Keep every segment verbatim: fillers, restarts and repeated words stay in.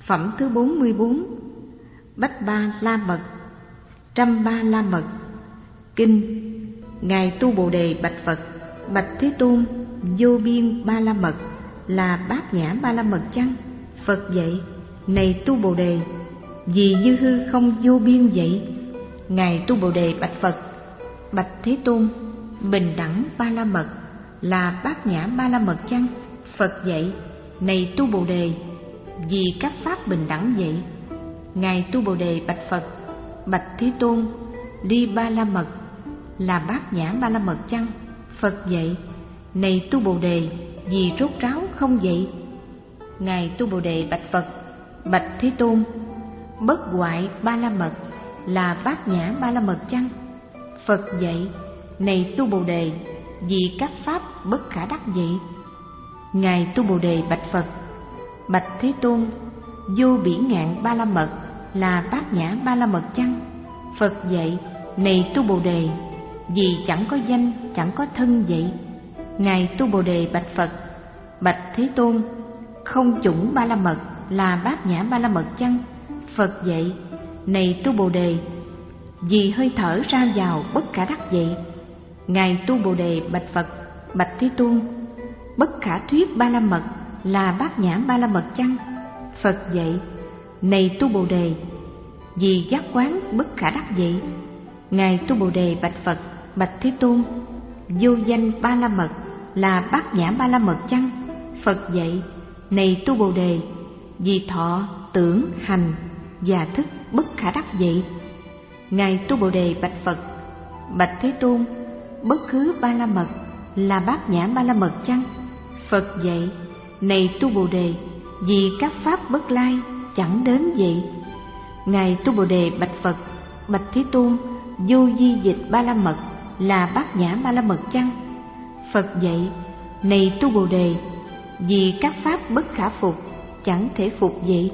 Phẩm thứ bốn mươi bốn. Bách Ba La Mật. Trăm Ba La Mật. Kinh. Ngài Tu Bồ Đề bạch Phật: Bạch Thế Tôn, vô biên ba la mật là bát nhã ba la mật chăng? Phật dạy: Này Tu Bồ Đề, vì như hư không vô biên vậy. Ngài Tu Bồ Đề bạch Phật: Bạch Thế Tôn, bình đẳng ba la mật là bát nhã ba la mật chăng? Phật dạy: Này Tu Bồ Đề, vì các pháp bình đẳng vậy. Ngài Tu Bồ Đề bạch Phật: Bạch Thế Tôn, ly ba la mật là bát nhã ba la mật chăng? Phật dạy: Này Tu Bồ Đề, vì rốt ráo không vậy. Ngài Tu Bồ Đề bạch Phật: Bạch Thế Tôn, bất hoại ba la mật là bát nhã ba la mật chăng? Phật dạy: Này Tu Bồ Đề, vì các pháp bất khả đắc vậy. Ngài Tu Bồ Đề bạch Phật: Bạch Thế Tôn, vô bỉ ngạn ba la mật là bát nhã ba la mật chăng? Phật dạy: Này Tu Bồ Đề, vì chẳng có danh, chẳng có thân vậy. Ngài Tu Bồ Đề bạch Phật: Bạch Thế Tôn, không chủng ba la mật là bát nhã ba la mật chăng? Phật dạy: Này Tu Bồ Đề, vì hơi thở ra vào bất khả đắc vậy. Ngài Tu Bồ Đề bạch Phật: Bạch Thế Tôn, bất khả thuyết ba la mật là bát nhã ba la mật chăng? Phật dạy: Này Tu Bồ Đề, vì giác quán bất khả đắc vậy. Ngài Tu Bồ Đề bạch Phật: Bạch Thế Tôn, vô danh ba la mật là bát nhã ba la mật chăng? Phật dạy: Này Tu Bồ Đề, vì thọ, tưởng, hành và thức bất khả đắc vậy. Ngài Tu Bồ Đề bạch Phật: Bạch Thế Tôn, bất khứ ba la mật là bát nhã ba la mật chăng? Phật dạy: Này Tu Bồ Đề, vì các pháp bất lai chẳng đến vậy. Ngài Tu Bồ Đề bạch Phật: Bạch Thế Tôn, vô di dịch ba la mật là bát nhã ba la mật chăng? Phật dạy: Này Tu Bồ Đề, vì các pháp bất khả phục chẳng thể phục vậy.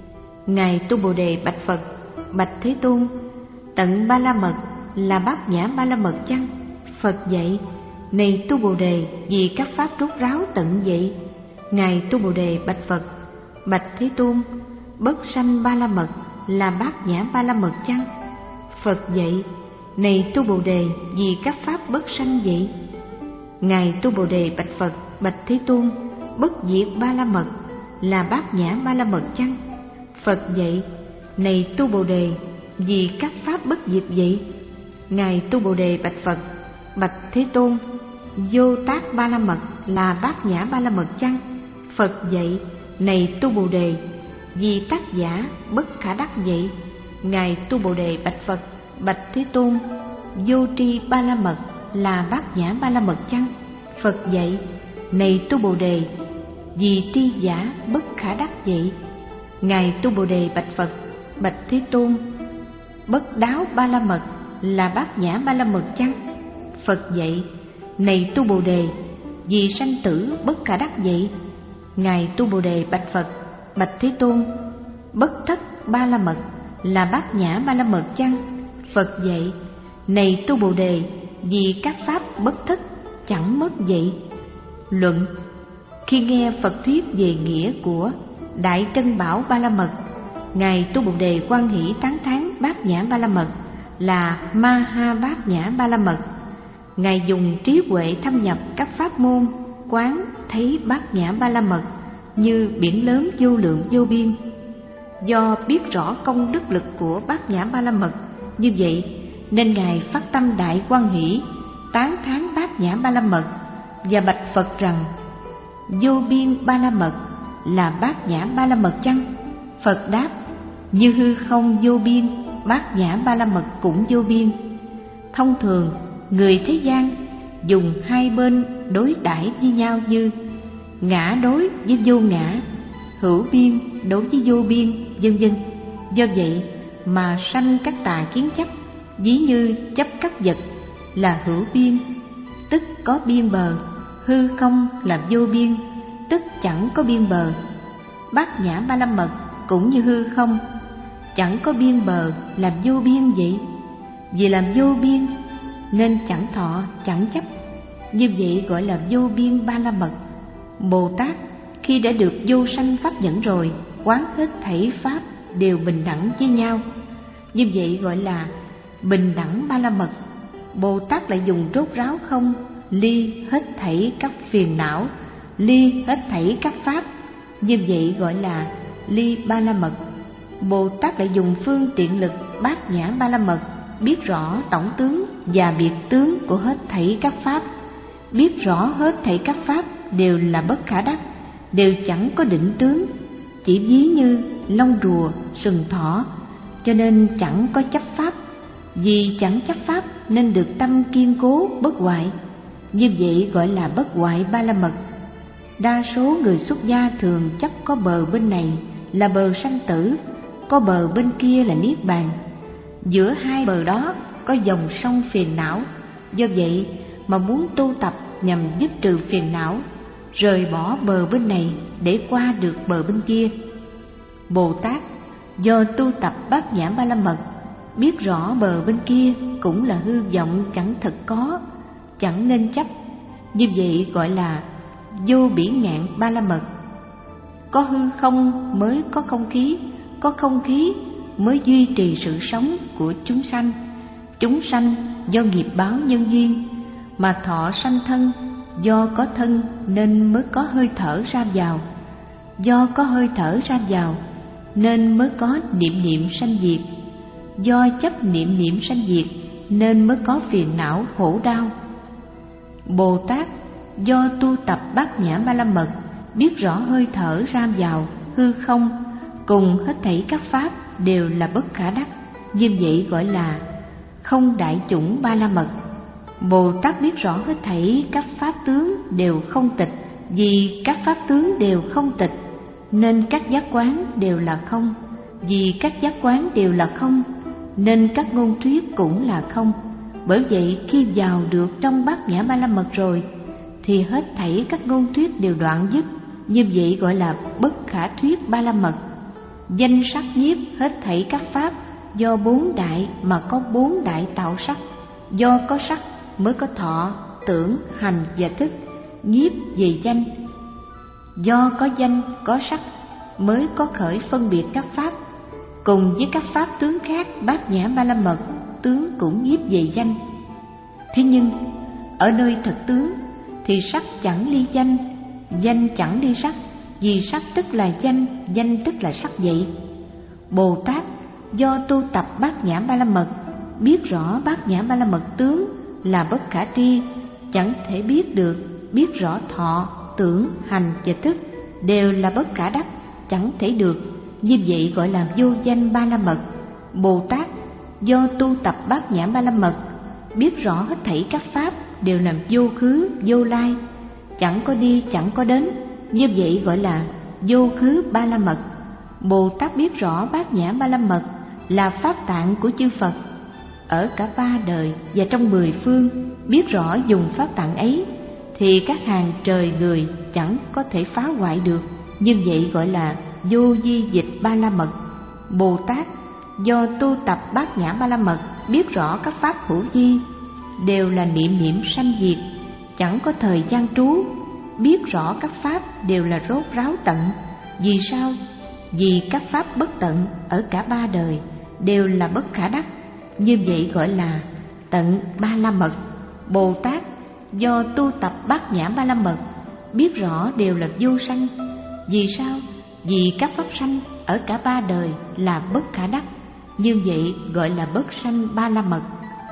Ngài Tu Bồ Đề bạch Phật: Bạch Thế Tôn, tận ba la mật là bát nhã ba la mật chăng? Phật dạy: Này Tu Bồ Đề, vì các pháp rốt ráo tận vậy. Ngài Tu Bồ Đề bạch Phật: Bạch Thế Tôn, bất sanh ba la mật là bát nhã ba la mật chăng? Phật dạy: Này Tu Bồ Đề, vì các pháp bất sanh vậy. Ngài Tu Bồ Đề bạch Phật: Bạch Thế Tôn, bất diệt ba la mật là bát nhã ba la mật chăng? Phật dạy: Này Tu Bồ Đề, vì các pháp bất diệt vậy. Ngài Tu Bồ Đề bạch Phật: Bạch Thế Tôn, vô tác ba la mật là bát nhã ba la mật chăng? Phật dạy: Này Tu Bồ Đề, vì tác giả bất khả đắc vậy. Ngài Tu Bồ Đề bạch Phật: Bạch Thế Tôn, vô tri ba la mật là bát nhã ba la mật chăng? Phật dạy: Này Tu Bồ Đề, vì tri giả bất khả đắc vậy. Ngài Tu Bồ Đề bạch Phật: Bạch Thế Tôn, bất đáo ba la mật là bát nhã ba la mật chăng? Phật dạy: Này Tu Bồ Đề, vì sanh tử bất khả đắc vậy. Ngài Tu Bồ Đề bạch Phật: Bạch Thế Tôn, bất thất ba la mật là bát nhã ba la mật chăng? Phật dạy: Này Tu Bồ Đề, vì các pháp bất thất chẳng mất vậy. Luận. Khi nghe Phật thuyết về nghĩa của Đại Trân Bảo ba la mật, Ngài Tu Bồ Đề hoan hỷ tán thán bát nhã ba la mật là ma ha bát nhã ba la mật. Ngài dùng trí huệ thâm nhập các pháp môn, quán thấy bát nhã ba la mật như biển lớn vô lượng vô biên. Do biết rõ công đức lực của bát nhã ba la mật như vậy, nên Ngài phát tâm đại hoan hỷ tán thán bát nhã ba la mật và bạch Phật rằng: Vô biên ba la mật là bát nhã ba la mật chăng? Phật đáp: Như hư không vô biên, bát nhã ba la mật cũng vô biên. Thông thường người thế gian dùng hai bên đối đãi với nhau như ngã đối với vô ngã, hữu biên đối với vô biên, vân vân. Do vậy mà sanh các tà kiến chấp, ví như chấp các vật là hữu biên, tức có biên bờ; hư không là vô biên, tức chẳng có biên bờ. Bát nhã ba la mật cũng như hư không, chẳng có biên bờ, làm vô biên vậy. Vì làm vô biên nên chẳng thọ, chẳng chấp, như vậy gọi là vô biên ba la mật. Bồ Tát khi đã được vô sanh pháp nhẫn rồi quán hết thảy pháp đều bình đẳng với nhau. Như vậy gọi là bình đẳng ba la mật. Bồ Tát lại dùng rốt ráo không, ly hết thảy các phiền não, ly hết thảy các pháp. Như vậy gọi là ly ba la mật. Bồ Tát lại dùng phương tiện lực bát nhã ba la mật, biết rõ tổng tướng và biệt tướng của hết thảy các pháp. Biết rõ hết thảy các pháp đều là bất khả đắc, đều chẳng có định tướng, chỉ ví như lông rùa, sừng thỏ, cho nên chẳng có chấp pháp. Vì chẳng chấp pháp nên được tâm kiên cố bất hoại. Như vậy gọi là bất hoại ba la mật. Đa số người xuất gia thường chấp có bờ bên này là bờ sanh tử, có bờ bên kia là niết bàn. Giữa hai bờ đó có dòng sông phiền não. Do vậy mà muốn tu tập nhằm dứt trừ phiền não, rời bỏ bờ bên này để qua được bờ bên kia. Bồ Tát do tu tập bát nhã ba la mật, biết rõ bờ bên kia cũng là hư vọng chẳng thật có, chẳng nên chấp. Như vậy gọi là vô bỉ ngạn ba la mật. Có hư không mới có không khí, có không khí mới duy trì sự sống của chúng sanh. Chúng sanh do nghiệp báo nhân duyên mà thọ sanh thân, do có thân nên mới có hơi thở ra vào, do có hơi thở ra vào nên mới có niệm niệm sanh diệt, do chấp niệm niệm sanh diệt nên mới có phiền não khổ đau. Bồ Tát do tu tập bát nhã ba la mật, biết rõ hơi thở ra vào, hư không cùng hết thảy các pháp đều là bất khả đắc. Như vậy gọi là không đại chủng ba la mật. Bồ Tát biết rõ hết thảy các pháp tướng đều không tịch. Vì các pháp tướng đều không tịch nên các giác quán đều là không. Vì các giác quán đều là không nên các ngôn thuyết cũng là không. Bởi vậy khi vào được trong bát nhã ba la mật rồi thì hết thảy các ngôn thuyết đều đoạn dứt. Như vậy gọi là bất khả thuyết ba la mật. Danh sắc nhiếp hết thảy các pháp, do bốn đại mà có bốn đại tạo sắc. Do có sắc mới có thọ, tưởng, hành và thức. Nhiếp về danh. Do có danh có sắc mới có khởi phân biệt các pháp. Cùng với các pháp tướng khác, bát nhã ba la mật tướng cũng nhiếp về danh. Thế nhưng ở nơi thật tướng thì sắc chẳng ly danh, danh chẳng ly sắc. Vì sắc tức là danh, danh tức là sắc vậy. Bồ Tát do tu tập bát nhã ba la mật, biết rõ bát nhã ba la mật tướng là bất khả tri, chẳng thể biết được. Biết rõ thọ, tưởng, hành và thức đều là bất khả đắc, chẳng thể được. Như vậy gọi là vô danh ba la mật. Bồ Tát do tu tập bát nhã ba la mật, biết rõ hết thảy các pháp đều là vô khứ, vô lai, chẳng có đi, chẳng có đến. Như vậy gọi là vô khứ ba la mật. Bồ Tát biết rõ bát nhã ba la mật là pháp tạng của chư Phật ở cả ba đời và trong mười phương. Biết rõ dùng pháp tạng ấy thì các hàng trời người chẳng có thể phá hoại được. Như vậy gọi là vô di dịch ba la mật. Bồ Tát do tu tập bát nhã ba la mật, biết rõ các pháp hữu vi đều là niệm niệm sanh diệt, chẳng có thời gian trú. Biết rõ các pháp đều là rốt ráo tận. Vì sao? Vì các pháp bất tận ở cả ba đời đều là bất khả đắc. Như vậy gọi là tận ba la mật. Bồ Tát do tu tập bát nhã ba la mật, biết rõ đều là vô sanh. Vì sao? Vì các pháp sanh ở cả ba đời là bất khả đắc. Như vậy gọi là bất sanh ba la mật.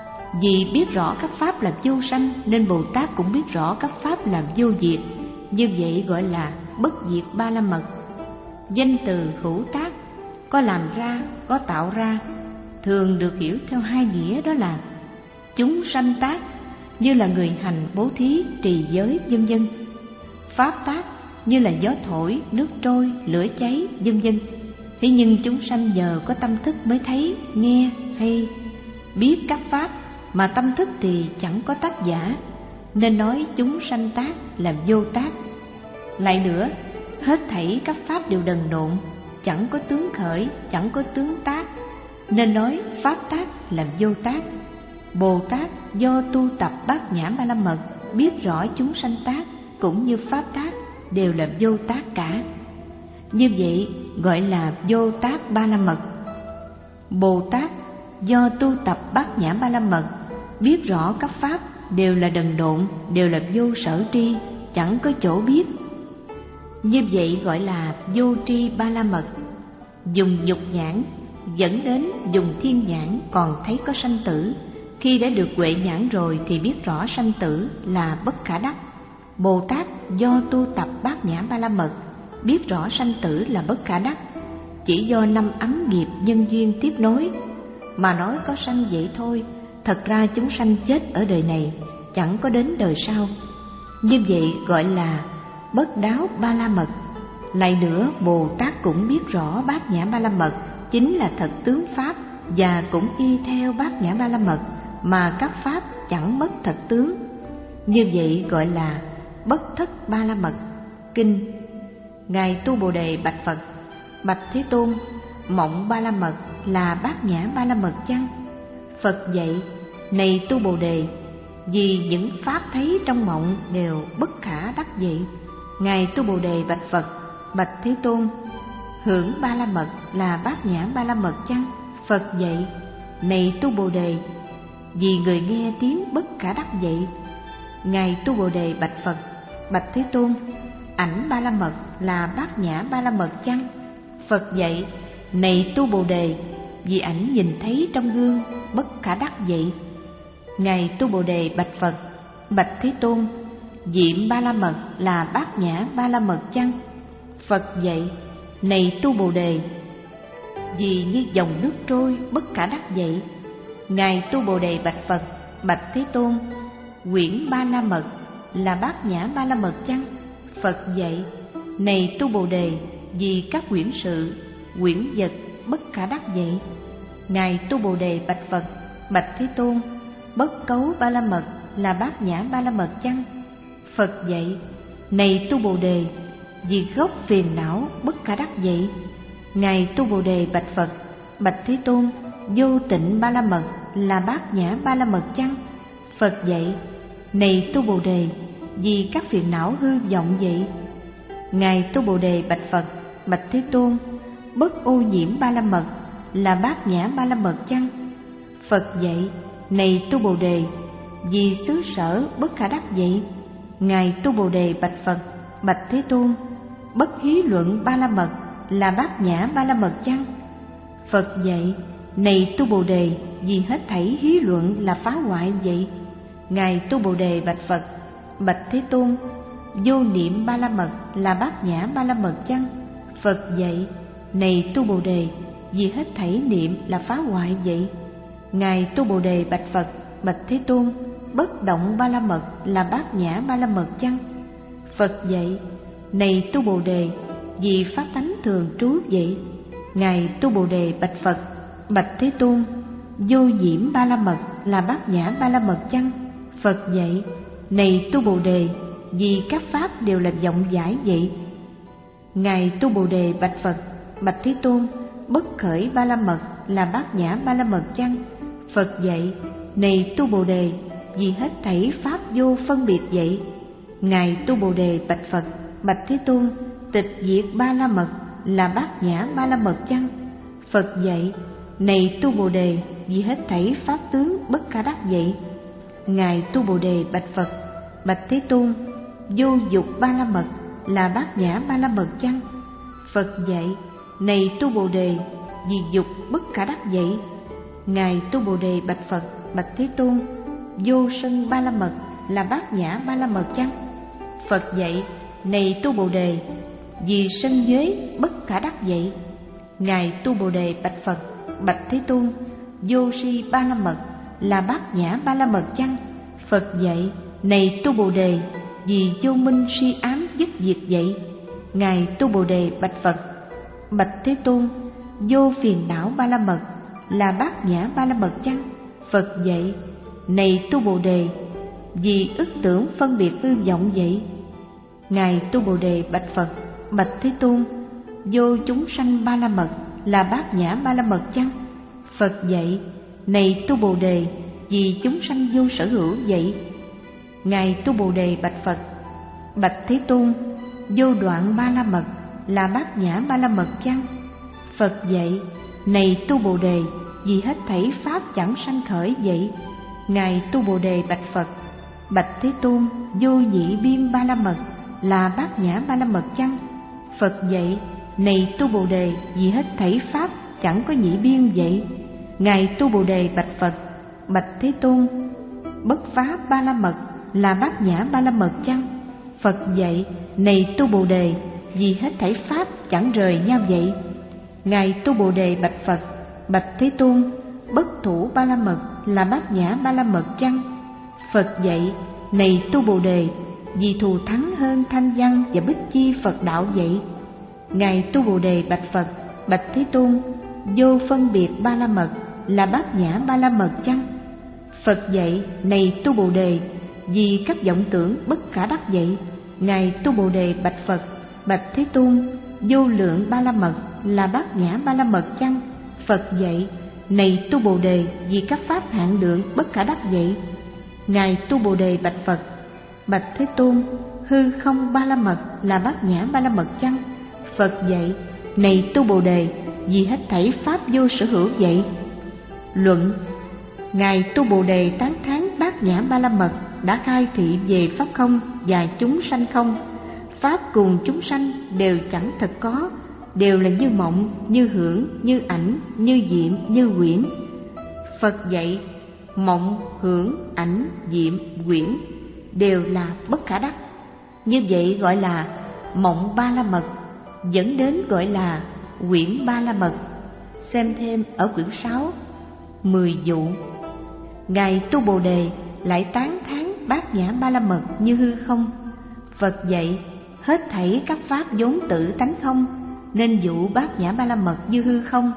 Vì biết rõ các pháp là vô sanh nên Bồ Tát cũng biết rõ các pháp là vô diệt. Như vậy gọi là bất diệt ba la mật. Danh từ hữu tác có làm ra, có tạo ra, thường được hiểu theo hai nghĩa, đó là chúng sanh tác như là người hành bố thí, trì giới vân vân. Pháp tác như là gió thổi, nước trôi, lửa cháy vân vân. Thế nhưng chúng sanh nhờ có tâm thức mới thấy, nghe hay biết các pháp, mà tâm thức thì chẳng có tác giả, nên nói chúng sanh tác là vô tác. Lại nữa, hết thảy các pháp đều đần độn, chẳng có tướng khởi, chẳng có tướng tác, nên nói pháp tác là vô tác. Bồ Tát do tu tập bát nhã ba la mật, biết rõ chúng sanh tác cũng như pháp tác đều là vô tác cả. Như vậy gọi là Vô Tác Ba La Mật. Bồ Tát do tu tập Bát Nhã Ba La Mật, biết rõ các pháp đều là đần độn, đều là vô sở tri, chẳng có chỗ biết. Như vậy gọi là Vô Tri Ba La Mật. Dùng dục nhãn dẫn đến dùng thiên nhãn còn thấy có sanh tử. Khi đã được huệ nhãn rồi thì biết rõ sanh tử là bất khả đắc. Bồ Tát do tu tập Bát Nhã Ba La Mật, biết rõ sanh tử là bất khả đắc, chỉ do năm ấm nghiệp nhân duyên tiếp nối mà nói có sanh vậy thôi. Thật ra chúng sanh chết ở đời này, chẳng có đến đời sau. Như vậy gọi là bất đáo Ba La Mật. Lại nữa, Bồ Tát cũng biết rõ Bát Nhã Ba La Mật chính là thật tướng pháp, và cũng y theo Bát Nhã Ba La Mật mà các pháp chẳng mất thật tướng. Như vậy gọi là bất thất Ba La Mật. Kinh: Ngài Tu Bồ Đề bạch Phật: Bạch Thế Tôn, mộng Ba La Mật là Bát Nhã Ba La Mật chăng? Phật dạy: Này Tu Bồ Đề, vì những pháp thấy trong mộng đều bất khả đắc vậy. Ngài Tu Bồ Đề bạch Phật: Bạch Thế Tôn, hưởng Ba La Mật là Bát Nhã Ba La Mật chăng? Phật dạy: Này Tu Bồ Đề, vì người nghe tiếng bất khả đắc vậy. Ngài Tu Bồ Đề bạch Phật: Bạch Thế Tôn, ảnh Ba La Mật là Bát Nhã Ba La Mật chăng? Phật dạy: Này Tu Bồ Đề, vì ảnh nhìn thấy trong gương bất khả đắc vậy. Ngài Tu Bồ Đề bạch Phật: Bạch Thế Tôn, diệm Ba La Mật là Bát Nhã Ba La Mật chăng? Phật dạy: Này Tu Bồ Đề, vì như dòng nước trôi bất khả đắc vậy. Ngài Tu Bồ Đề bạch Phật: Bạch Thế Tôn, quyển Ba La Mật là Bát Nhã Ba La Mật chăng? Phật dạy: Này Tu Bồ Đề, vì các quyển sự, quyển vật bất khả đắc vậy. Ngài Tu Bồ Đề bạch Phật: Bạch Thế Tôn, bất cấu Ba La Mật là Bát Nhã Ba La Mật chăng? Phật dạy: Này Tu Bồ Đề, vì gốc phiền não bất khả đắc vậy. Ngài Tu Bồ Đề bạch Phật: Bạch Thế Tôn, vô tịnh Ba La Mật là Bát Nhã Ba La Mật chăng? Phật dạy: Này Tu Bồ Đề, vì các phiền não hư vọng vậy. Ngài Tu Bồ Đề bạch Phật: Bạch Thế Tôn, bất ô nhiễm Ba La Mật là Bát Nhã Ba La Mật chăng? Phật dạy: Này Tu Bồ Đề, vì xứ sở bất khả đắc vậy. Ngài Tu Bồ Đề bạch Phật: Bạch Thế Tôn, bất hí luận Ba La Mật là Bát Nhã Ba La Mật chăng? Phật dạy: Này Tu Bồ Đề, vì hết thảy hí luận là phá hoại vậy. Ngài Tu Bồ Đề bạch Phật: Bạch Thế Tôn, vô niệm Ba La Mật là Bát Nhã Ba La Mật chăng? Phật dạy: Này Tu Bồ Đề, vì hết thảy niệm là phá hoại vậy. Ngài Tu Bồ Đề bạch Phật: Bạch Thế Tôn, bất động Ba La Mật là Bát Nhã Ba La Mật chăng? Phật dạy: Này Tu Bồ Đề, vì pháp tánh thường trú vậy. Ngài Tu Bồ Đề bạch Phật: Bạch Thế Tôn, vô nhiễm Ba La Mật là Bát Nhã Ba La Mật chăng? Phật dạy: Này Tu Bồ Đề, vì các pháp đều là vọng giải vậy. Ngài Tu Bồ Đề bạch Phật: Bạch Thế Tôn, bất khởi Ba La Mật là Bát Nhã Ba La Mật chăng? Phật dạy: Này Tu Bồ Đề, vì hết thảy pháp vô phân biệt vậy. Ngài Tu Bồ Đề bạch Phật: Bạch Thế Tôn, tịch diệt Ba La Mật là Bát Nhã Ba La Mật chăng? Phật dạy: Này Tu Bồ Đề, vì hết thảy pháp tướng bất khả đắc vậy. Ngài Tu Bồ Đề bạch Phật: Bạch Thế Tôn, vô dục Ba La Mật là Bát Nhã Ba La Mật chăng? Phật dạy: Này Tu Bồ Đề, vì dục bất khả đắc vậy. Ngài Tu Bồ Đề bạch Phật: Bạch Thế Tôn, vô sân Ba La Mật là Bát Nhã Ba La Mật chăng? Phật dạy: Này Tu Bồ Đề, vì sân giới bất khả đắc vậy. Ngài Tu Bồ Đề bạch Phật: Bạch Thế Tôn, vô si Ba La Mật là Bát Nhã Ba La Mật chăng? Phật dạy: Này Tu Bồ Đề, vì vô minh si ám dứt diệt vậy. Ngài Tu Bồ Đề bạch Phật: Bạch Thế Tôn, vô phiền não Ba La Mật là Bát Nhã Ba La Mật chăng? Phật dạy: Này Tu Bồ Đề, vì ức tưởng phân biệt hư vọng vậy. Ngài Tu Bồ Đề bạch Phật: Bạch Thế Tôn, vô chúng sanh Ba La Mật là Bát Nhã Ba La Mật chăng? Phật dạy: Này Tu Bồ Đề, vì chúng sanh vô sở hữu vậy. Ngài Tu Bồ Đề bạch Phật: Bạch Thế Tôn, vô đoạn Ba La Mật là bát nhã ba la mật chăng? Phật dạy: này tu Bồ Đề, vì hết thảy pháp chẳng sanh khởi vậy. Ngài tu Bồ Đề bạch Phật: bạch Thế Tôn, vô nhị biên ba la mật là bát nhã ba la mật chăng? Phật dạy: này tu Bồ Đề, vì hết thảy pháp chẳng có nhị biên vậy. Ngài tu Bồ Đề bạch Phật: bạch Thế Tôn, bất phá ba la mật là bát nhã ba la mật chăng? Phật dạy: này tu Bồ Đề, vì hết thảy pháp chẳng rời nhau vậy. Ngài tu Bồ Đề bạch Phật: bạch Thế Tôn, bất thủ ba la mật là bát nhã ba la mật chăng? Phật dạy: này tu Bồ Đề, vì thù thắng hơn thanh văn và bích chi Phật đạo vậy. Ngài tu Bồ Đề bạch Phật: bạch Thế Tôn, vô phân biệt ba la mật là bát nhã ba la mật chăng? Phật dạy: này tu Bồ Đề, vì các vọng tưởng bất khả đắc vậy. Ngài tu Bồ Đề bạch Phật: bạch Thế Tôn, vô lượng ba la mật là bát nhã ba la mật chăng? Phật dạy: này tu Bồ Đề, vì các pháp hạn lượng bất khả đắc vậy. Ngài tu Bồ Đề bạch Phật: bạch Thế Tôn, hư không ba la mật là bát nhã ba la mật chăng? Phật dạy: này tu Bồ Đề, vì hết thảy pháp vô sở hữu vậy. Luận: Ngài tu Bồ Đề tán thán bát nhã ba la mật đã khai thị về pháp không và chúng sanh không. Pháp cùng chúng sanh đều chẳng thật có, đều là như mộng, như hưởng, như ảnh, như diệm, như quyển. Phật dạy: mộng, hưởng, ảnh, diệm, quyển đều là bất khả đắc. Như vậy gọi là mộng ba la mật, dẫn đến gọi là quyển ba la mật. Xem thêm ở quyển sáu, mười dụ. Ngài tu Bồ Đề lại tán thán bát nhã ba la mật như hư không. Phật dạy: hết thảy các pháp vốn tự tánh không, nên dụ bát nhã ba la mật như hư không.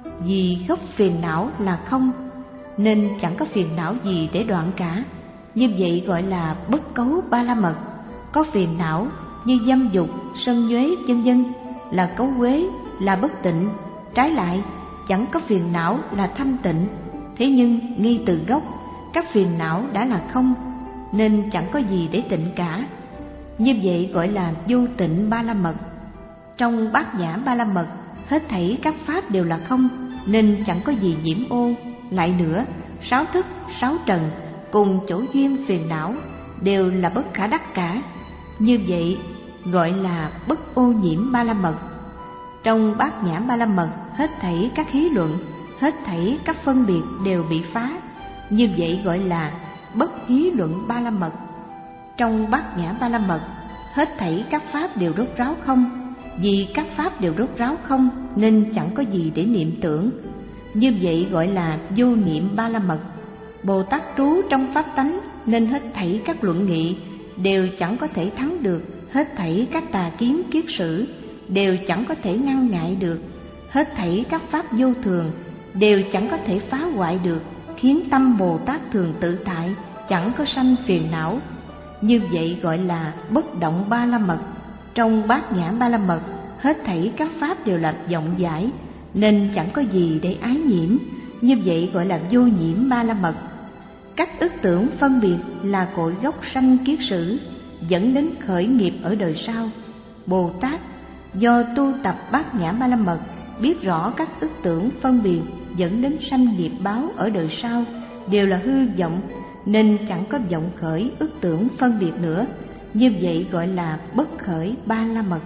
Vì gốc phiền não là không, nên chẳng có phiền não gì để đoạn cả. Như vậy gọi là bất cấu ba la mật. Có phiền não như dâm dục, sân nhuế vân vân là cấu uế, là bất tịnh. Trái lại, chẳng có phiền não là thanh tịnh. Thế nhưng ngay từ gốc, các phiền não đã là không, nên chẳng có gì để tịnh cả. Như vậy gọi là vô tịnh ba la mật. Trong bát nhã ba la mật, hết thảy các pháp đều là không, nên chẳng có gì nhiễm ô. Lại nữa, sáu thức, sáu trần cùng chỗ duyên phiền não đều là bất khả đắc cả. Như vậy gọi là bất ô nhiễm ba la mật. Trong bát nhã ba la mật, hết thảy các hí luận, hết thảy các phân biệt đều bị phá. Như vậy gọi là bất hí luận ba la mật. Trong bát nhã ba la mật, hết thảy các pháp đều rốt ráo không. Vì các pháp đều rốt ráo không, nên chẳng có gì để niệm tưởng. Như vậy gọi là vô niệm ba la mật. Bồ Tát trú trong pháp tánh, nên hết thảy các luận nghị đều chẳng có thể thắng được. Hết thảy các tà kiến kiết sử đều chẳng có thể ngăn ngại được. Hết thảy các pháp vô thường đều chẳng có thể phá hoại được, khiến tâm Bồ Tát thường tự tại, chẳng có sanh phiền não. Như vậy gọi là bất động ba la mật. Trong bát nhã ba la mật, hết thảy các pháp đều là vọng giải, nên chẳng có gì để ái nhiễm. Như vậy gọi là vô nhiễm ba la mật. Các ức tưởng phân biệt là cội gốc sanh kiết sử, dẫn đến khởi nghiệp ở đời sau. Bồ Tát do tu tập bát nhã ba la mật, biết rõ các ức tưởng phân biệt dẫn đến sanh nghiệp báo ở đời sau đều là hư vọng, nên chẳng có vọng khởi ức tưởng phân biệt nữa. Như vậy gọi là bất khởi ba la mật.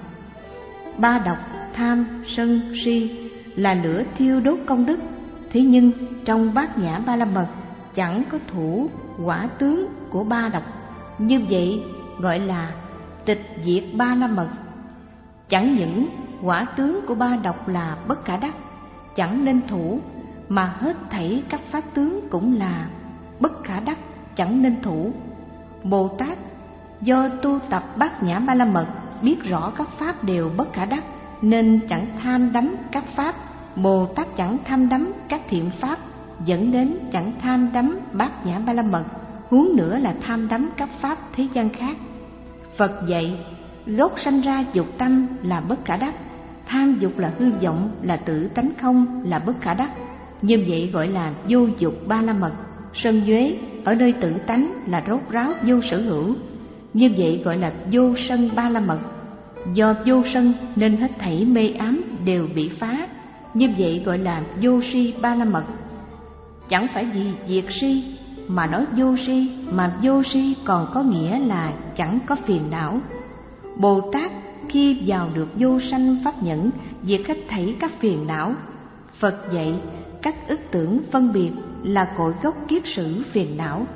Ba độc, tham, sân, si là lửa thiêu đốt công đức. Thế nhưng trong bát nhã ba la mật chẳng có thủ quả tướng của ba độc. Như vậy gọi là tịch diệt ba la mật. Chẳng những quả tướng của ba độc là bất khả đắc, chẳng nên thủ, mà hết thảy các pháp tướng cũng là bất khả đắc, chẳng nên thủ. Bồ Tát do tu tập bát nhã ba la mật, biết rõ các pháp đều bất khả đắc, nên chẳng tham đắm các pháp. Bồ Tát chẳng tham đắm các thiện pháp, dẫn đến chẳng tham đắm bát nhã ba la mật, huống nữa là tham đắm các pháp thế gian khác. Phật dạy: gốc sanh ra dục tâm là bất khả đắc, tham dục là hư vọng, là tự tánh không, là bất khả đắc. Như vậy gọi là vô dục ba la mật. Sân nhuế ở nơi tự tánh là rốt ráo vô sở hữu. Như vậy gọi là vô sân ba la mật. Do vô sân nên hết thảy mê ám đều bị phá, như vậy gọi là vô si ba la mật. Chẳng phải vì diệt si mà nói vô si, mà vô si còn có nghĩa là chẳng có phiền não. Bồ Tát khi vào được vô sanh pháp nhẫn, diệt hết thảy các phiền não. Phật dạy các ức tưởng phân biệt là cội gốc kiết sử phiền não.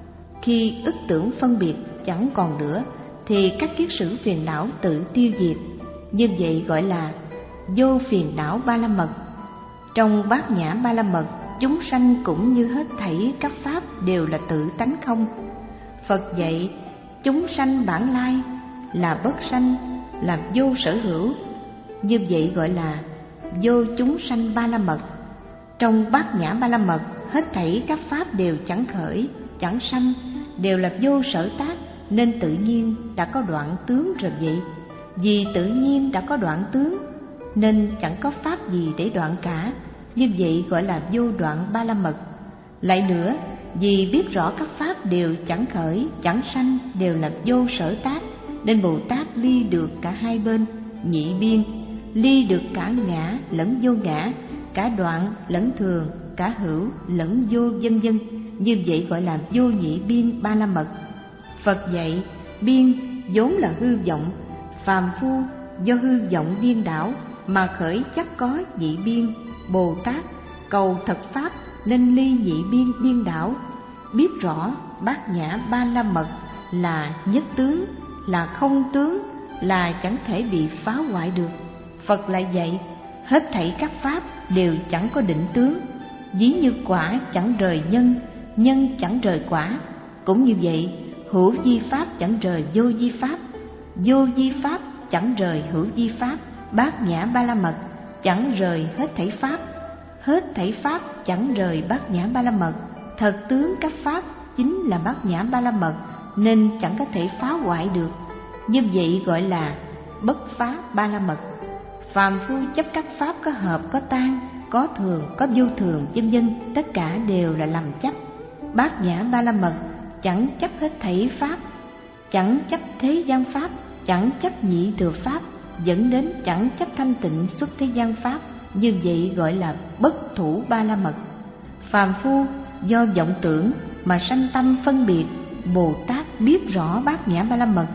Khi ức tưởng phân biệt chẳng còn nữa thì các kiết sử phiền não tự tiêu diệt, như vậy gọi là vô phiền não ba la mật. Trong bát nhã ba la mật, chúng sanh cũng như hết thảy các pháp đều là tự tánh không. Phật dạy chúng sanh bản lai là bất sanh, là vô sở hữu, như vậy gọi là vô chúng sanh ba la mật. Trong bát nhã ba la mật, hết thảy các pháp đều chẳng khởi, chẳng sanh, đều là vô sở tác, nên tự nhiên đã có đoạn tướng rồi vậy. Vì tự nhiên đã có đoạn tướng nên chẳng có pháp gì để đoạn cả, như vậy gọi là vô đoạn ba la mật. Lại nữa, vì biết rõ các pháp đều chẳng khởi, chẳng sanh, đều là vô sở tác, nên Bồ Tát ly được cả hai bên, nhị biên, ly được cả ngã lẫn vô ngã, cả đoạn lẫn thường, cả hữu lẫn vô, vân vân. Như vậy gọi là vô nhị biên ba la mật. Phật dạy biên vốn là hư vọng, phàm phu do hư vọng điên đảo mà khởi chấp có nhị biên. Bồ Tát cầu thật pháp nên ly nhị biên điên đảo, biết rõ bát nhã ba la mật là nhất tướng, là không tướng, là chẳng thể bị phá hoại được. Phật lại dạy hết thảy các pháp đều chẳng có định tướng, ví như quả chẳng rời nhân, nhân chẳng rời quả. Cũng như vậy, hữu vi pháp chẳng rời vô vi pháp, vô vi pháp chẳng rời hữu vi pháp. Bát nhã ba la mật chẳng rời hết thảy pháp, hết thảy pháp chẳng rời bát nhã ba la mật. Thật tướng các pháp chính là bát nhã ba la mật, nên chẳng có thể phá hoại được, như vậy gọi là bất phá ba la mật. Phàm phu chấp các pháp có hợp, có tan, có thường, có vô thường, vân vân, tất cả đều là làm chấp. Bát nhã ba la mật chẳng chấp hết thảy pháp, chẳng chấp thế gian pháp, chẳng chấp nhị thừa pháp, dẫn đến chẳng chấp thanh tịnh xuất thế gian pháp, như vậy gọi là bất thủ ba la mật. Phàm phu do vọng tưởng mà sanh tâm phân biệt, Bồ Tát biết rõ bát nhã ba la mật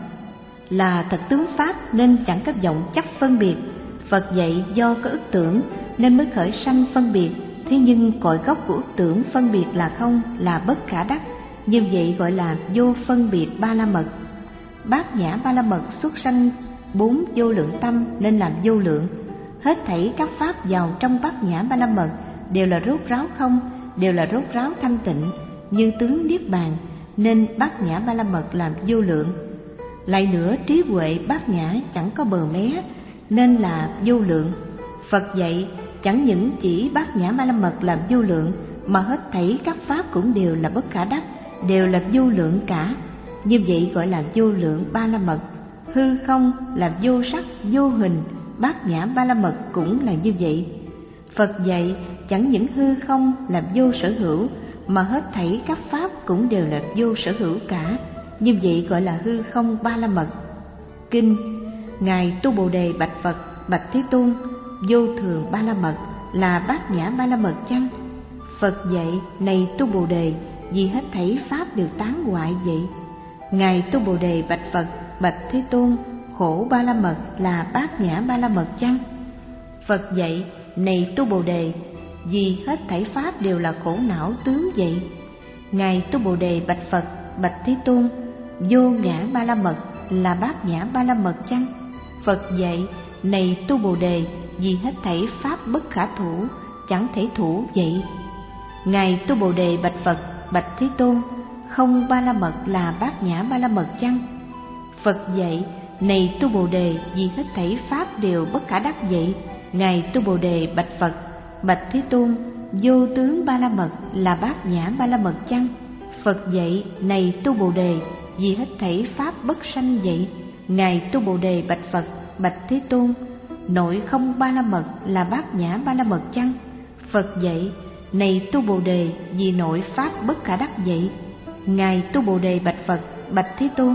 là thật tướng pháp nên chẳng có vọng chấp phân biệt. Phật dạy do có ức tưởng nên mới khởi sanh phân biệt, thế nhưng cội gốc của ức tưởng phân biệt là không, là bất khả đắc, như vậy gọi là vô phân biệt ba la mật. Bát nhã ba la mật xuất sanh bốn vô lượng tâm nên làm vô lượng. Hết thảy các pháp vào trong bát nhã ba la mật đều là rốt ráo không, đều là rốt ráo thanh tịnh, như tướng niết bàn, nên bát nhã ba la mật làm vô lượng. Lại nữa, trí huệ bát nhã chẳng có bờ mé nên là vô lượng. Phật dạy chẳng những chỉ bát nhã ba la mật làm vô lượng, mà hết thảy các pháp cũng đều là bất khả đắc, đều là vô lượng cả, như vậy gọi là vô lượng ba la mật. Hư không là vô sắc vô hình, bát nhã ba la mật cũng là như vậy. Phật dạy chẳng những hư không là vô sở hữu, mà hết thảy các pháp cũng đều là vô sở hữu cả, như vậy gọi là hư không ba la mật. Kinh Ngài Tu Bồ Đề bạch Phật: Bạch Thế Tôn, vô thường ba la mật là bát nhã ba la mật chăng? Phật dạy: Này Tu Bồ Đề, vì hết thảy pháp đều tán hoại vậy. Ngài Tu Bồ Đề bạch Phật: Bạch Thế Tôn, khổ ba la mật là bát nhã ba la mật chăng? Phật dạy: Này Tu Bồ Đề, vì hết thảy pháp đều là khổ não tướng vậy. Ngài Tu Bồ Đề bạch Phật: Bạch Thế Tôn, vô ngã ba la mật là bát nhã ba la mật chăng? Phật dạy: Này Tu Bồ Đề, vì hết thảy pháp bất khả thủ, chẳng thể thủ vậy. Ngài Tu Bồ Đề bạch Phật: Bạch Thế Tôn, không ba la mật là bát nhã ba la mật chăng? Phật dạy: Này Tu Bồ Đề, vì hết thảy pháp đều bất khả đắc vậy. Ngài Tu Bồ Đề bạch Phật: Bạch Thế Tôn, vô tướng ba la mật là bát nhã ba la mật chăng? Phật dạy: Này Tu Bồ Đề, vì hết thảy pháp bất sanh vậy. Ngài Tu Bồ Đề bạch Phật: Bạch Thế Tôn, nội không ba la mật là bát nhã ba la mật chăng? Phật dạy: Này Tu Bồ Đề, vì nội pháp bất khả đắc vậy. Ngài Tu Bồ Đề bạch Phật: Bạch Thế Tôn,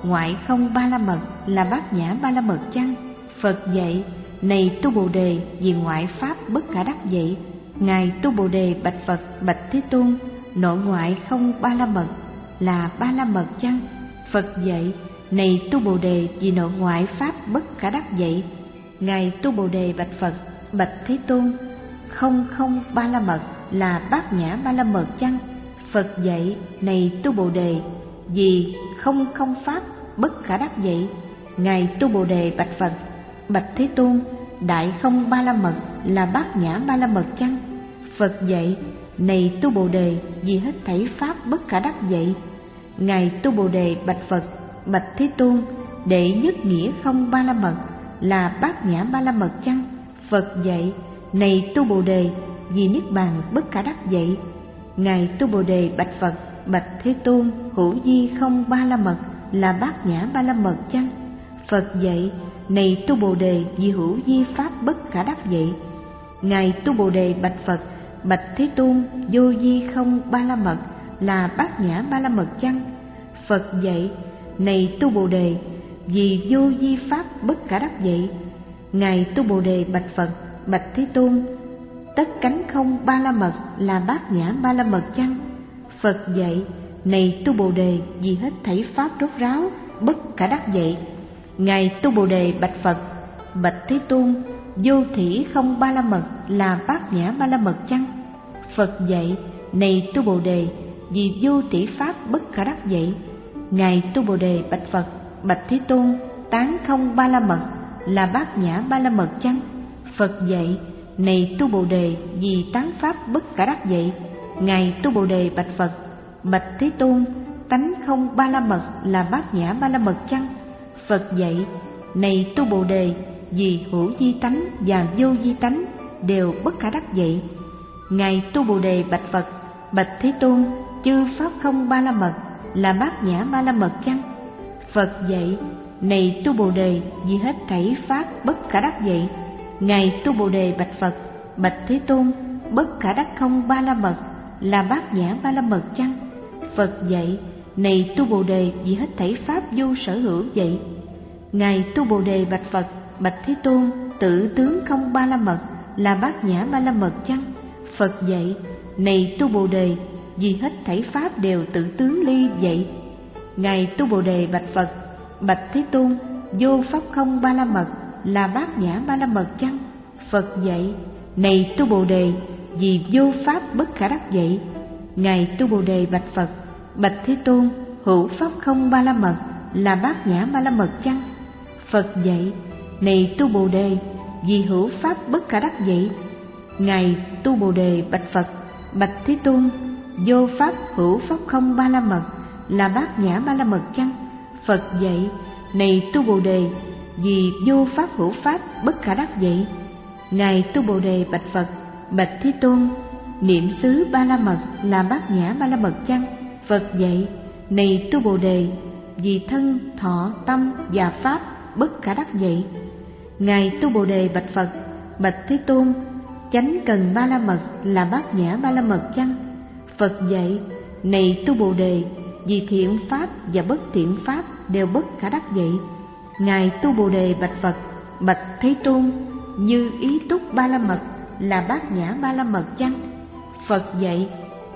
ngoại không ba la mật là bát nhã ba la mật chăng? Phật dạy: này Tu Bồ Đề, vì ngoại pháp bất khả đắc vậy. Ngài Tu Bồ Đề bạch Phật: bạch Thế Tôn, nội ngoại không ba la mật là ba la mật chăng? Phật dạy: này Tu Bồ Đề, vì nội ngoại pháp bất khả đắc vậy. Ngài Tu Bồ Đề bạch Phật: bạch Thế Tôn, không không ba la mật là bát nhã ba la mật chăng? Phật dạy: này Tu Bồ Đề, vì không không pháp bất khả đắc vậy. Ngài Tu Bồ Đề bạch Phật: bạch Thế Tôn, đại không ba la mật là bát nhã ba la mật chăng? Phật dạy: này Tu Bồ Đề, vì hết thảy pháp bất khả đắc vậy. Ngài Tu Bồ Đề bạch Phật: bạch Thế Tôn, đệ nhất nghĩa không ba la mật là bát nhã ba la mật chăng? Phật dạy: này Tu Bồ Đề, vì niết bàn bất khả đắc vậy. Ngài Tu Bồ Đề bạch Phật: bạch Thế Tôn, hữu vi không ba la mật là bát nhã ba la mật chăng? Phật dạy: này Tu Bồ Đề, vì hữu vi pháp bất khả đắc vậy. Ngài Tu Bồ Đề bạch Phật: bạch Thế Tôn, vô vi không ba la mật là bát nhã ba la mật chăng? Phật dạy: này Tu Bồ Đề, vì vô vi pháp bất khả đắc vậy. Ngài Tu Bồ Đề bạch Phật: bạch Thế Tôn, tất cánh không ba la mật là bát nhã ba la mật chăng? Phật dạy: này Tu Bồ Đề, vì hết thảy pháp rốt ráo bất khả đắc vậy. Ngài Tu Bồ Đề bạch Phật: bạch Thế Tôn, vô thỉ không ba la mật là bát nhã ba la mật chăng? Phật dạy: này Tu Bồ Đề, vì vô thỉ pháp bất khả đắc vậy. Ngài Tu Bồ Đề bạch Phật: bạch Thế Tôn, tán không ba la mật là bát nhã ba la mật chăng? Phật dạy: này Tu Bồ Đề, vì tán pháp bất khả đắc vậy. Ngài Tu Bồ Đề bạch Phật: bạch Thế Tôn, tánh không ba la mật là bát nhã ba la mật chăng? Phật dạy: này Tu Bồ Đề, vì hữu vi tánh và vô vi tánh đều bất khả đắc vậy. Ngài Tu Bồ Đề bạch Phật: bạch Thế Tôn, chư pháp không ba la mật là bát nhã ba la mật chăng? Phật dạy: này Tu Bồ Đề, vì hết thảy pháp bất khả đắc vậy. Ngài Tu Bồ Đề bạch Phật: bạch Thế Tôn, bất khả đắc không ba la mật là bát nhã ba la mật chăng? Phật dạy: này Tu Bồ Đề, vì hết thảy pháp vô sở hữu vậy. Ngài Tu Bồ Đề bạch Phật: bạch Thế Tôn, tự tướng không ba la mật là bát nhã ba la mật chăng? Phật dạy: này Tu Bồ Đề, vì hết thảy pháp đều tự tướng ly vậy. Ngài Tu Bồ Đề bạch Phật: bạch Thế Tôn, vô pháp không ba la mật là bát nhã ba la mật chăng? Phật dạy: này Tu Bồ Đề, vì vô pháp bất khả đắc vậy. Ngài Tu Bồ Đề bạch Phật: bạch Thế Tôn, hữu pháp không ba la mật là bát nhã ba la mật chăng? Phật dạy: này Tu Bồ Đề, vì hữu pháp bất khả đắc vậy. Ngài Tu Bồ Đề bạch Phật: bạch Thế Tôn, vô pháp hữu pháp không ba la mật là bát nhã ba la mật chăng? Phật dạy: này Tu Bồ Đề, vì vô pháp hữu pháp bất khả đắc vậy. Ngài Tu Bồ Đề bạch Phật: bạch Thế Tôn, niệm xứ ba la mật là bát nhã ba la mật chăng? Phật dạy: này Tu Bồ Đề, vì thân thọ tâm và pháp bất khả đắc vậy. Ngài Tu Bồ Đề bạch Phật: bạch Thế Tôn, chánh cần ba la mật là bát nhã ba la mật chăng? Phật dạy: này Tu Bồ Đề, vì thiện pháp và bất thiện pháp đều bất khả đắc vậy. Ngài Tu Bồ Đề bạch Phật: bạch Thế Tôn, như ý túc ba la mật là bát nhã ba la mật chăng? Phật dạy: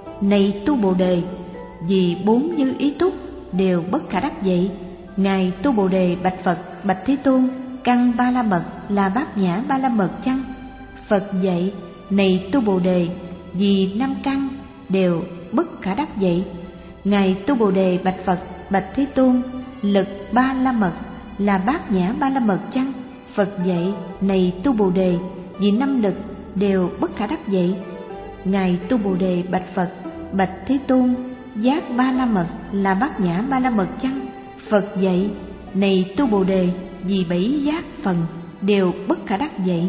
này Tu Bồ Đề, vì bốn như ý túc đều bất khả đắc vậy. Ngài Tu Bồ Đề bạch Phật: bạch Thế Tôn, căn ba la mật là bát nhã ba la mật chăng? Phật dạy: này Tu Bồ Đề, vì năm căn đều bất khả đắc vậy. Ngài Tu Bồ Đề bạch Phật: bạch Thế Tôn, lực ba la mật là bát nhã ba la mật chăng? Phật dạy: này Tu Bồ Đề, vì năm lực đều bất khả đắc vậy. Ngài Tu Bồ Đề bạch Phật: bạch Thế Tôn, giác ba la mật là bát nhã ba la mật chăng? Phật dạy: này Tu Bồ Đề, vì bảy giác phần đều bất khả đắc vậy.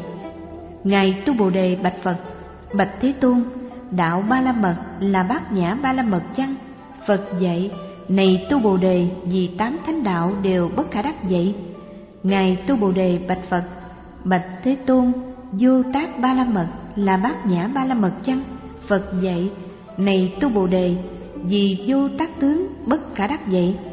Ngài Tu Bồ Đề bạch Phật: bạch Thế Tôn, đạo ba la mật là bát nhã ba la mật chăng? Phật dạy: này Tu Bồ Đề, vì tám thánh đạo đều bất khả đắc vậy. Ngài Tu Bồ Đề bạch Phật: bạch Thế Tôn, vô tác ba la mật là bát nhã ba la mật chăng? Phật dạy: này Tu Bồ Đề, vì vô tác tướng bất khả đắc vậy.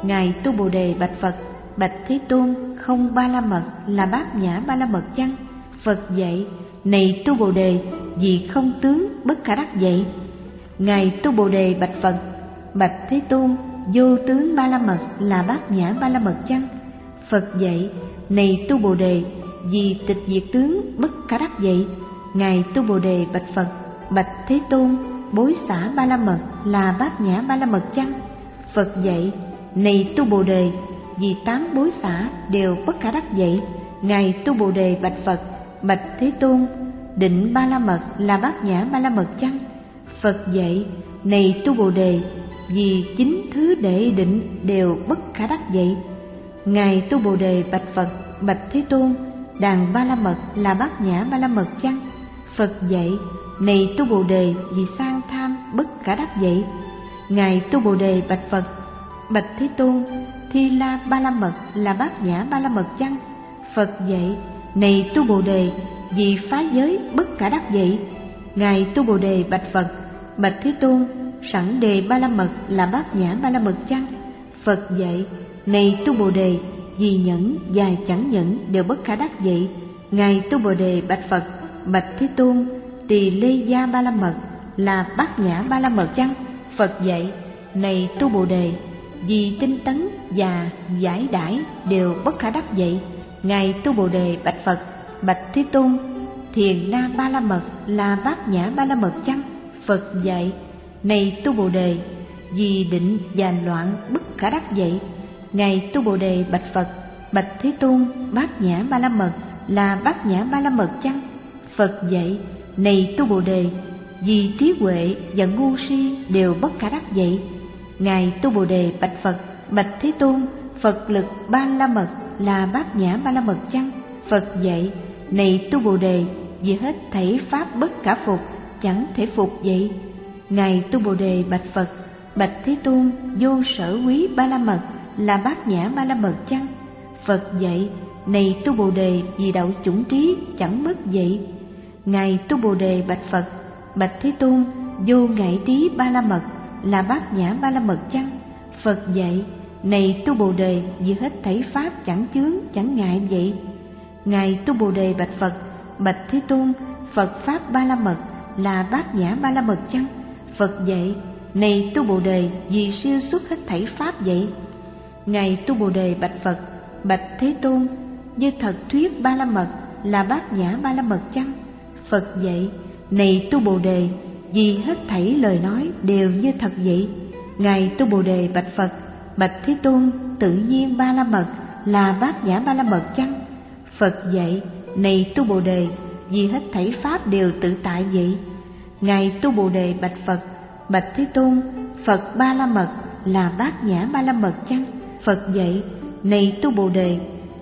Ngài Tu Bồ Đề bạch Phật: Bạch Thế Tôn, không ba la mật là bát nhã ba la mật chăng? Phật dạy: Này Tu Bồ Đề, vì không tướng bất khả đắc vậy. Ngài Tu Bồ Đề bạch Phật: Bạch Thế Tôn, vô tướng ba la mật là bát nhã ba la mật chăng? Phật dạy: Này Tu Bồ Đề, vì tịch diệt tướng bất khả đắc vậy. Ngài Tu Bồ Đề bạch Phật: Bạch Thế Tôn, bối xả ba la mật là bát nhã ba la mật chăng? Phật dạy: Này Tu Bồ Đề, vì tám bối xả đều bất khả đắc vậy. Ngài Tu Bồ Đề bạch Phật: Bạch Thế Tôn, định ba la mật là bát nhã ba la mật chăng? Phật dạy: Này Tu Bồ Đề, vì chín thứ đệ định đều bất khả đắc vậy. Ngài Tu Bồ Đề bạch Phật: Bạch Thế Tôn, đàn ba la mật là bát nhã ba la mật chăng? Phật dạy: Này Tu Bồ Đề, vì sang tham bất khả đắc vậy. Ngài Tu Bồ Đề bạch Phật: Bạch Thế Tôn, thi la ba la mật là bát nhã ba la mật chăng? Phật dạy: Này Tu Bồ Đề, vì phá giới bất khả đắc vậy. Ngài Tu Bồ Đề bạch Phật: Bạch Thế Tôn, sẵn đề ba la mật là bát nhã ba la mật chăng? Phật dạy: Này Tu Bồ Đề, vì nhẫn và chẳng nhẫn đều bất khả đắc vậy. Ngài Tu Bồ Đề bạch Phật: Bạch Thế Tôn, tỳ lê gia ba la mật là bát nhã ba la mật chăng? Phật dạy: Này Tu Bồ Đề, vì tinh tấn và giải đãi đều bất khả đắc vậy. Ngài Tu Bồ Đề bạch Phật: Bạch Thế Tôn, thiền la ba la mật là bát nhã ba la mật chăng? Phật dạy: Này Tu Bồ Đề, vì định và loạn bất khả đắc vậy. Ngài Tu Bồ Đề bạch Phật: Bạch Thế Tôn, bát nhã ba la mật là bát nhã ba la mật chăng? Phật dạy: Này Tu Bồ Đề, vì trí huệ và ngu si đều bất khả đắc vậy. Ngài Tu Bồ Đề bạch Phật: Bạch Thế Tôn, Phật lực ba la mật là bát nhã ba la mật chăng? Phật dạy: Này Tu Bồ Đề, vì hết thảy pháp bất khả phục, chẳng thể phục vậy. Ngài Tu Bồ Đề bạch Phật: Bạch Thế Tôn, vô sở quý ba la mật là bát nhã ba la mật chăng? Phật dạy: Này Tu Bồ Đề, vì đạo chủng trí chẳng mất vậy. Ngài Tu Bồ Đề bạch Phật: Bạch Thế Tôn, vô ngại trí ba la mật là bát nhã ba la mật chăng? Phật dạy: Này Tu Bồ Đề, vì hết thảy pháp chẳng chướng chẳng ngại vậy. Ngài Tu Bồ Đề bạch Phật: Bạch Thế Tôn, Phật pháp ba la mật là bát nhã ba la mật chăng? Phật dạy: Này Tu Bồ Đề, vì siêu xuất hết thảy pháp vậy. Ngài Tu Bồ Đề bạch Phật: Bạch Thế Tôn, như thật thuyết ba la mật là bát nhã ba la mật chăng? Phật dạy: Này Tu Bồ Đề, vì hết thảy lời nói đều như thật vậy. Ngài Tu Bồ Đề bạch Phật: Bạch Thế Tôn, tự nhiên ba la mật là bát nhã ba la mật chăng? Phật dạy: Này Tu Bồ Đề, vì hết thảy pháp đều tự tại vậy. Ngài Tu Bồ Đề bạch Phật: Bạch Thế Tôn, Phật ba la mật là bát nhã ba la mật chăng? Phật dạy: Này Tu Bồ Đề,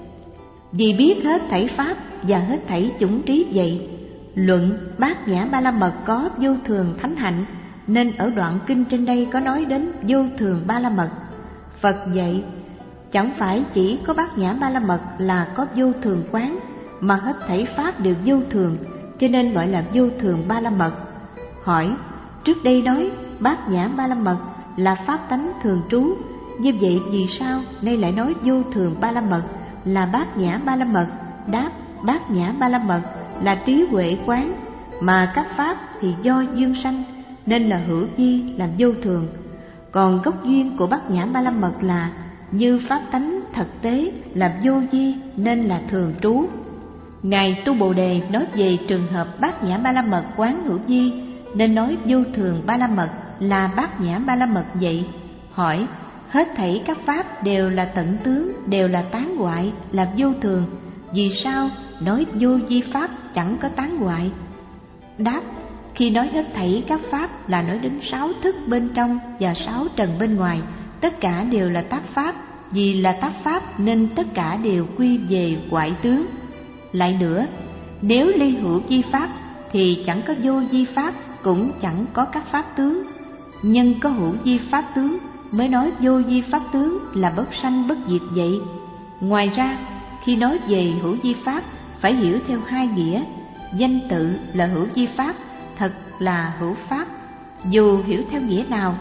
vì biết hết thảy pháp và hết thảy chủng trí vậy. Luận bát nhã ba la mật có vô thường thánh hạnh, nên ở đoạn kinh trên đây có nói đến vô thường ba la mật. Phật dạy: Chẳng phải chỉ có bát nhã ba la mật là có vô thường quán, mà hết thảy pháp đều vô thường, cho nên gọi là vô thường ba la mật. Hỏi: Trước đây nói bát nhã ba la mật là pháp tánh thường trú, như vậy vì sao nay lại nói vô thường ba la mật là bát nhã ba la mật? Đáp: Bát nhã ba la mật là trí huệ quán, mà các pháp thì do duyên sanh, nên là hữu vi làm vô thường. Còn gốc duyên của bát nhã ba la mật là như pháp tánh thực tế là vô vi, nên là thường trú. Ngài Tu Bồ Đề nói về trường hợp bát nhã ba la mật quán hữu vi, nên nói vô thường ba la mật là bát nhã ba la mật vậy. Hỏi: Hết thảy các pháp đều là tận tướng, đều là tán hoại, là vô thường, vì sao nói vô vi pháp chẳng có tán hoại? Đáp: Khi nói hết thảy các pháp là nói đến sáu thức bên trong và sáu trần bên ngoài, tất cả đều là tác pháp. Vì là tác pháp nên tất cả đều quy về hoại tướng. Lại nữa, nếu ly hữu vi pháp thì chẳng có vô vi pháp, cũng chẳng có các pháp tướng. Nhân có hữu vi pháp tướng mới nói vô vi pháp tướng là bất sanh bất diệt vậy. Ngoài ra, khi nói về hữu vi pháp phải hiểu theo hai nghĩa. Danh tự là hữu vi pháp, thật là hữu pháp. Dù hiểu theo nghĩa nào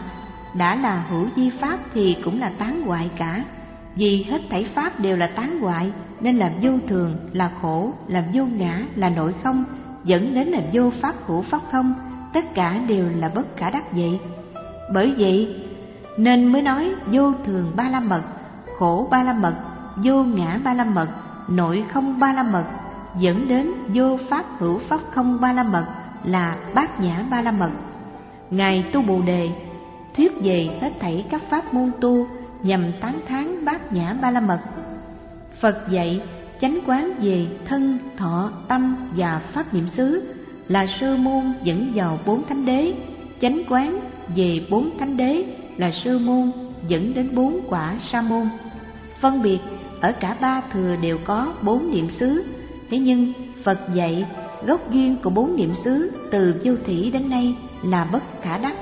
đã là hữu vi pháp thì cũng là tán hoại cả. Vì hết thảy pháp đều là tán hoại, nên là vô thường, là khổ, là vô ngã, là nội không, dẫn đến là vô pháp hữu pháp không, tất cả đều là bất khả đắc vậy. Bởi vậy nên mới nói vô thường ba la mật, khổ ba la mật, vô ngã ba la mật, nội không ba la mật, dẫn đến vô pháp hữu pháp không ba la mật, là bát nhã ba la mật. Ngài Tu Bồ Đề thuyết về hết thảy các pháp môn tu nhằm tán thán bát nhã ba la mật. Phật dạy chánh quán về thân, thọ, tâm và pháp niệm xứ là sơ môn dẫn vào bốn thánh đế. Chánh quán về bốn thánh đế là sơ môn dẫn đến bốn quả sa môn. Phân biệt ở cả ba thừa đều có bốn niệm xứ. Thế nhưng Phật dạy gốc duyên của bốn niệm xứ từ vô thủy đến nay là bất khả đắc.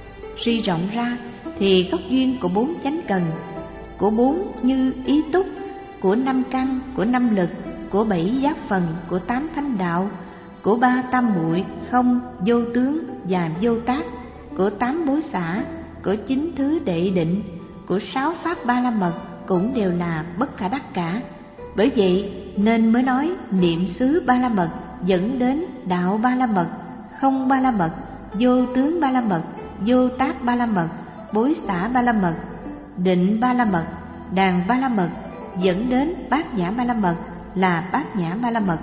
Suy rộng ra thì gốc duyên của bốn chánh cần, của bốn như ý túc, của năm căn, của năm lực, của bảy giác phần, của tám thánh đạo, của ba tam muội không, vô tướng và vô tác, của tám bối xả, của chín thứ đệ định, của sáu pháp ba la mật cũng đều là bất khả đắc cả. Bởi vậy nên mới nói niệm xứ ba la mật dẫn đến đạo ba la mật, không ba la mật, vô tướng ba la mật, vô tác ba la mật, bối xả ba la mật, định ba la mật, đàn ba la mật, dẫn đến bát nhã ba la mật, là bát nhã ba la mật.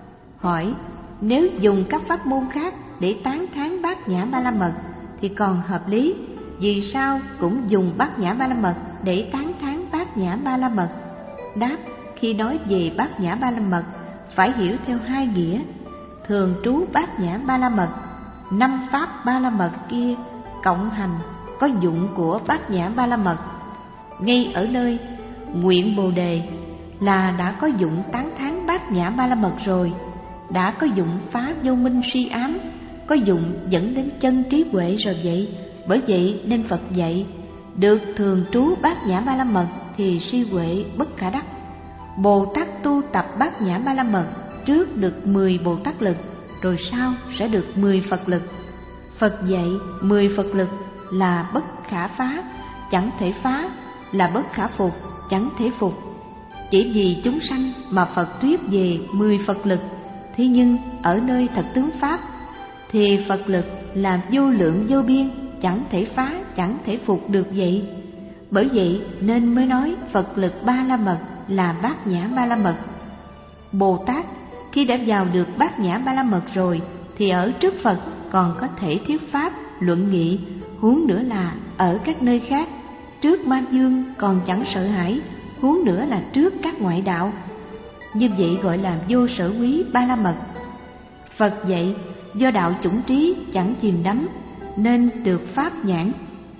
Hỏi, nếu dùng các pháp môn khác để tán thán bát nhã ba la mật thì còn hợp lý, vì sao cũng dùng bát nhã ba la mật để tán thán bát nhã ba la mật? Đáp, khi nói về bát nhã ba la mật phải hiểu theo hai nghĩa. Thường trú bát nhã ba la mật, năm pháp ba la mật kia cộng hành có dụng của bát nhã ba la mật. Ngay ở nơi nguyện Bồ Đề là đã có dụng tán thán bát nhã ba la mật rồi, đã có dụng phá vô minh si ám, có dụng dẫn đến chân trí huệ rồi vậy. Bởi vậy nên Phật dạy được thường trú bát nhã ba la mật thì si huệ bất khả đắc. Bồ Tát tu tập bát nhã ba la mật trước được mười Bồ Tát lực, rồi sau sẽ được mười Phật lực. Phật dạy mười Phật lực là bất khả phá, chẳng thể phá, là bất khả phục, chẳng thể phục. Chỉ vì chúng sanh mà Phật thuyết về mười Phật lực. Thế nhưng ở nơi thật tướng pháp thì Phật lực là vô lượng vô biên, chẳng thể phá, chẳng thể phục được vậy. Bởi vậy nên mới nói Phật lực ba la mật là bát nhã ba la mật. Bồ Tát khi đã vào được bát nhã ba la mật rồi thì ở trước Phật còn có thể thuyết pháp, luận nghị, huống nữa là ở các nơi khác. Trước ma dương còn chẳng sợ hãi, huống nữa là trước các ngoại đạo. Như vậy gọi là vô sở quý ba la mật. Phật dạy do đạo chủng trí chẳng chìm đắm nên được pháp nhãn.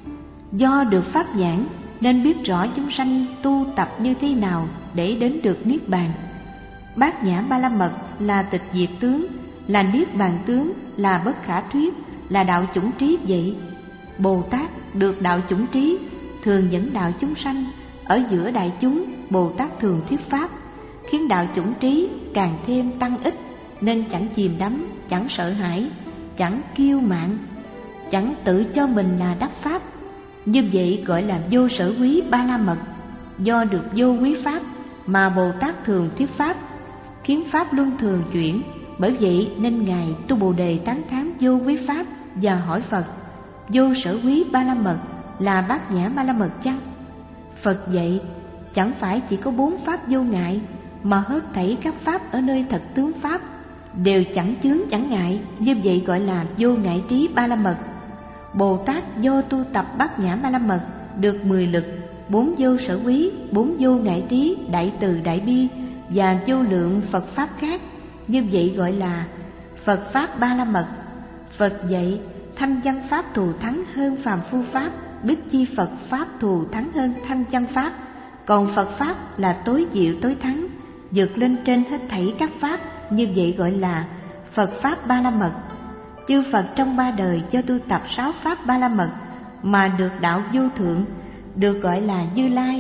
Do được pháp nhãn nên biết rõ chúng sanh tu tập như thế nào để đến được niết bàn. Bát nhã ba la mật là tịch diệt tướng, là niết bàn tướng, là bất khả thuyết, là đạo chủng trí vậy. Bồ Tát được đạo chủng trí thường dẫn đạo chúng sanh. Ở giữa đại chúng, Bồ Tát thường thuyết pháp, khiến đạo chủng trí càng thêm tăng ích, nên chẳng chìm đắm, chẳng sợ hãi, chẳng kiêu mạn, chẳng tự cho mình là đắc pháp. Như vậy gọi là vô sở quý ba la mật. Do được vô quý pháp mà Bồ Tát thường thuyết pháp, khiến pháp luân thường chuyển. Bởi vậy nên Ngài Tu Bồ Đề tán thán vô quý pháp và hỏi Phật, vô sở quý ba la mật là bát nhã ba la mật chăng? Phật dạy chẳng phải chỉ có bốn pháp vô ngại, mà hết thảy các pháp ở nơi thật tướng pháp đều chẳng chướng chẳng ngại. Như vậy gọi là vô ngại trí ba la mật. Bồ Tát do tu tập bát nhã ba la mật được mười lực, bốn vô sở quý, bốn vô ngại trí, đại từ đại bi và vô lượng Phật pháp khác. Như vậy gọi là Phật pháp ba la mật. Phật dạy thanh văn pháp thù thắng hơn phàm phu pháp, bích chi Phật pháp thù thắng hơn thanh văn pháp. Còn Phật pháp là tối diệu tối thắng, vượt lên trên hết thảy các pháp. Như vậy gọi là Phật pháp ba la mật. Chư Phật trong ba đời do tu tập sáu pháp ba la mật mà được đạo vô thượng, được gọi là Như Lai,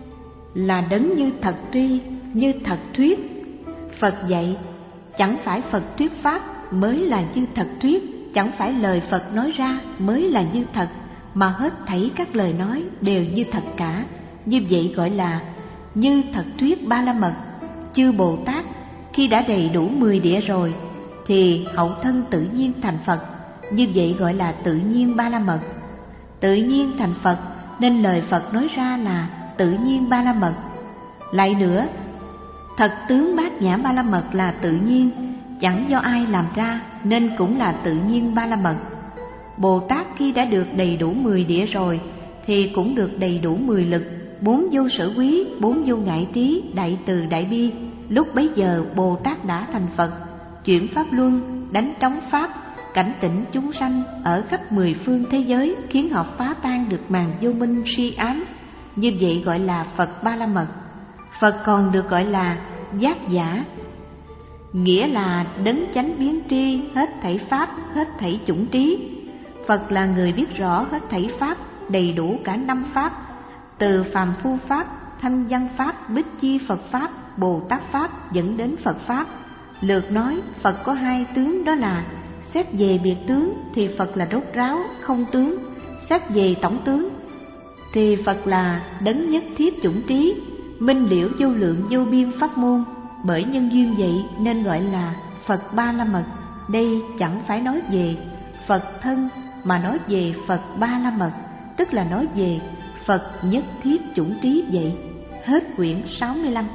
là đấng như thật tri, như thật thuyết. Phật dạy chẳng phải Phật thuyết pháp mới là như thật thuyết, chẳng phải lời Phật nói ra mới là như thật, mà hết thảy các lời nói đều như thật cả, như vậy gọi là như thật thuyết ba la mật. Chư Bồ Tát khi đã đầy đủ mười địa rồi thì hậu thân tự nhiên thành Phật, như vậy gọi là tự nhiên ba la mật. Tự nhiên thành Phật nên lời Phật nói ra là tự nhiên ba la mật. Lại nữa, thật tướng bát nhã ba la mật là tự nhiên, chẳng do ai làm ra nên cũng là tự nhiên ba la mật. Bồ Tát khi đã được đầy đủ mười địa rồi thì cũng được đầy đủ mười lực, bốn vô sở quý, bốn vô ngại trí, đại từ đại bi. Lúc bấy giờ Bồ Tát đã thành Phật, chuyển pháp luân, đánh trống pháp, cảnh tỉnh chúng sanh ở khắp mười phương thế giới, khiến họ phá tan được màn vô minh si ám. Như vậy gọi là Phật ba la mật. Phật còn được gọi là giác giả, nghĩa là đấng chánh biến tri hết thảy pháp, hết thảy chủng trí. Phật là người biết rõ hết thảy pháp, đầy đủ cả năm pháp, từ phàm phu pháp, thanh văn pháp, bích chi Phật pháp, Bồ Tát pháp dẫn đến Phật pháp. Lược nói Phật có hai tướng, đó là xét về biệt tướng thì Phật là rốt ráo không tướng, xét về tổng tướng thì Phật là đấng nhất thiết chủng trí, minh liễu vô lượng vô biên pháp môn. Bởi nhân duyên vậy nên gọi là Phật ba la mật. Đây chẳng phải nói về Phật thân mà nói về Phật ba la mật, tức là nói về Phật nhất thiết chủng trí vậy. Hết quyển sáu mươi lăm.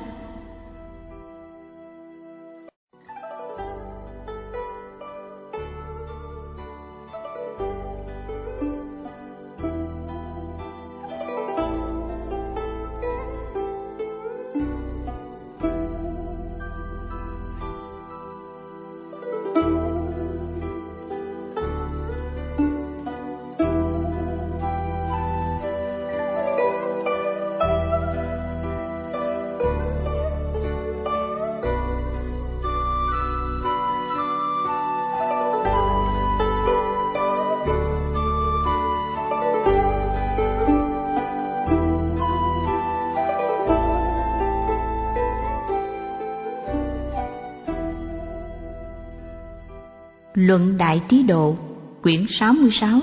Luận Đại Trí Độ, quyển sáu mươi sáu.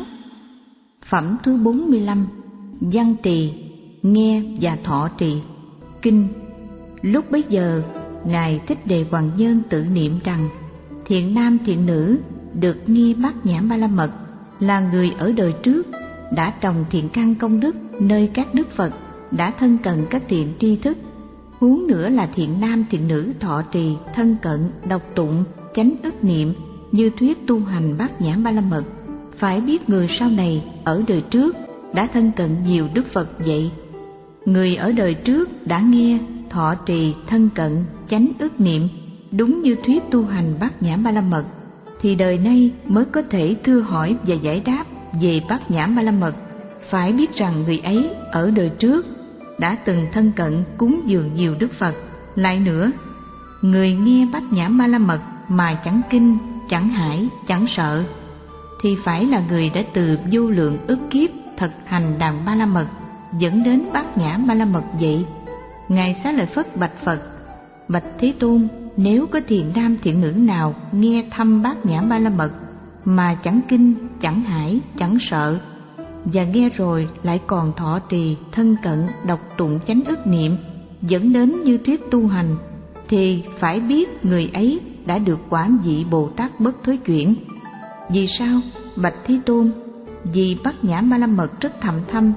Phẩm thứ bốn mươi lăm. Văn trì, nghe và thọ trì. Kinh. Lúc bấy giờ, Ngài Thích Đề Hoàng Nhân tự niệm rằng: thiện nam thiện nữ được nghe bát nhã ba la mật là người ở đời trước đã trồng thiện căn công đức nơi các đức Phật, đã thân cận các thiện tri thức. Huống nữa là thiện nam thiện nữ thọ trì, thân cận, đọc tụng, chánh ức niệm như thuyết tu hành bát nhã ba la mật. Phải biết người sau này ở đời trước đã thân cận nhiều đức Phật vậy. Người ở đời trước đã nghe, thọ trì, thân cận, chánh ức niệm đúng như thuyết tu hành bát nhã ba la mật, thì đời nay mới có thể thưa hỏi và giải đáp về bát nhã ba la mật. Phải biết rằng người ấy ở đời trước đã từng thân cận cúng dường nhiều đức Phật. Lại nữa, người nghe bát nhã ba la mật mà chẳng kinh, chẳng hải, chẳng sợ thì phải là người đã từ vô lượng ức kiếp thực hành đàn ba la mật dẫn đến bát nhã ba la mật vậy. Ngài Xá Lợi Phất bạch Phật: bạch Thế Tôn, nếu có thiện nam thiện nữ nào nghe thăm bát nhã ba la mật mà chẳng kinh, chẳng hải, chẳng sợ, và nghe rồi lại còn thọ trì, thân cận, đọc tụng chánh ức niệm dẫn đến như thuyết tu hành, thì phải biết người ấy đã được quả vị Bồ Tát bất thối chuyển. Vì sao? Bạch Thế Tôn, vì bát nhã ba la mật rất thầm thâm.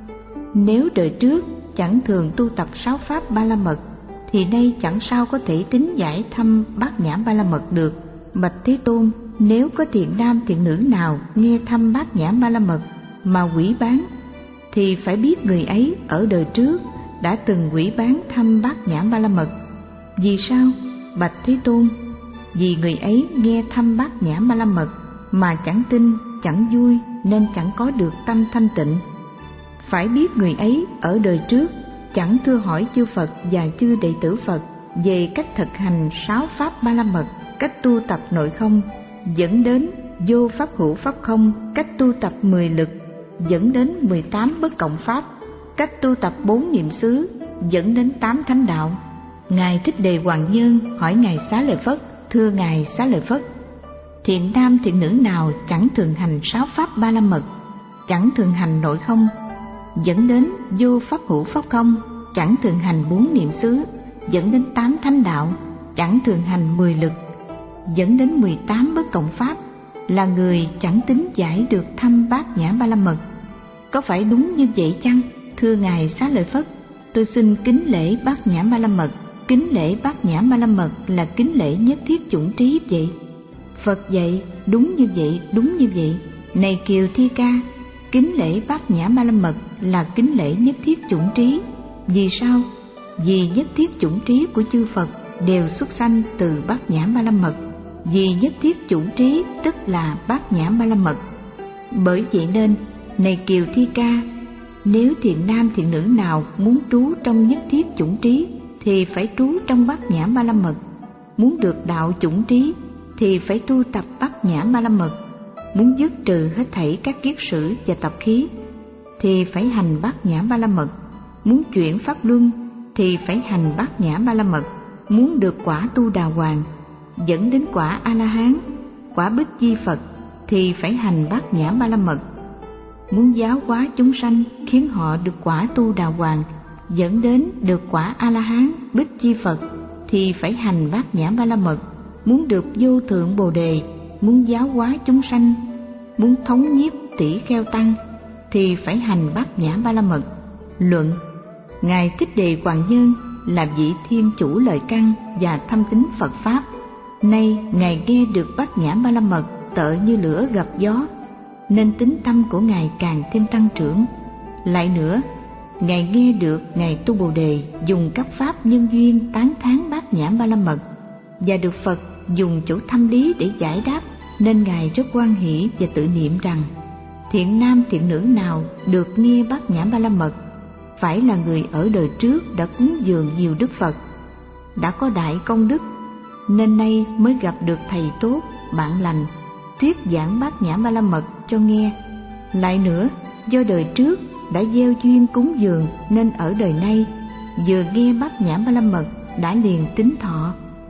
Nếu đời trước chẳng thường tu tập sáu pháp ba la mật thì nay chẳng sao có thể tính giải thâm bát nhã ba la mật được. Bạch Thế Tôn, nếu có thiện nam thiện nữ nào nghe thăm bát nhã ba la mật mà hủy bán thì phải biết người ấy ở đời trước đã từng hủy bán thăm bát nhã ba la mật. Vì sao? Bạch Thế Tôn, vì người ấy nghe thăm bát nhã ba la mật mà chẳng tin, chẳng vui nên chẳng có được tâm thanh tịnh. Phải biết người ấy ở đời trước chẳng thưa hỏi chư Phật và chư đệ tử Phật về cách thực hành sáu pháp ba la mật, cách tu tập nội không dẫn đến vô pháp hữu pháp không, cách tu tập mười lực dẫn đến mười tám bất cộng pháp, cách tu tập bốn niệm xứ dẫn đến tám thánh đạo. Ngài Thích Đề Hoàng Nhân hỏi Ngài Xá Lợi Phất: thưa Ngài Xá Lợi Phất, thiện nam thiện nữ nào chẳng thường hành sáu pháp ba la mật chẳng thường hành nội không, dẫn đến vô pháp hữu pháp không, chẳng thường hành bốn niệm xứ, dẫn đến tám thánh đạo, chẳng thường hành mười lực, dẫn đến mười tám bất cộng pháp, là người chẳng tính giải được thâm bát nhã ba la mật. Có phải đúng như vậy chăng? Thưa Ngài Xá Lợi Phất, tôi xin kính lễ bát nhã ba la mật. Kính lễ bát nhã ba la mật là kính lễ nhất thiết chủng trí vậy. Phật dạy đúng như vậy, đúng như vậy. Này Kiều Thi Ca, kính lễ bát nhã ba la mật là kính lễ nhất thiết chủng trí. Vì sao? Vì nhất thiết chủng trí của chư Phật đều xuất sanh từ bát nhã ba la mật. Vì nhất thiết chủng trí tức là bát nhã ba la mật. Bởi vậy nên, này Kiều Thi Ca, nếu thiện nam thiện nữ nào muốn trú trong nhất thiết chủng trí thì phải trú trong bát nhã ba la mật. Muốn được đạo chủng trí thì phải tu tập bát nhã ba la mật. Muốn dứt trừ hết thảy các kiết sử và tập khí thì phải hành bát nhã ba la mật. Muốn chuyển pháp luân thì phải hành bát nhã ba la mật. Muốn được quả tu đà hoàng, dẫn đến quả A La Hán, quả Bích Chi Phật thì phải hành bát nhã ba la mật. Muốn giáo hóa chúng sanh khiến họ được quả tu đà hoàng, dẫn đến được quả A La Hán, Bích Chi Phật thì phải hành bát nhã ba la mật. Muốn được vô thượng Bồ đề, muốn giáo hóa chúng sanh, muốn thống nhiếp tỷ kheo tăng thì phải hành bát nhã ba la mật. Luận: Ngài Thích Đề Hoàng Nhân là vị thiên chủ lời căn và thâm tín Phật pháp. Nay Ngài nghe được bát nhã ba la mật tợ như lửa gặp gió, nên tính tâm của Ngài càng thêm tăng trưởng. Lại nữa, Ngài nghe được Ngài Tu Bồ Đề dùng các pháp nhân duyên tán thán bát nhã ba la mật, và được Phật dùng chỗ thâm lý để giải đáp, nên Ngài rất hoan hỷ và tự niệm rằng: thiện nam thiện nữ nào được nghe bát nhã ba la mật phải là người ở đời trước đã cúng dường nhiều Đức Phật, đã có đại công đức, nên nay mới gặp được thầy tốt, bạn lành, thuyết giảng bát nhã ba la mật cho nghe. Lại nữa, do đời trước đã gieo duyên cúng dường nên ở đời nay vừa nghe bát nhã ba la mật đã liền tín thọ.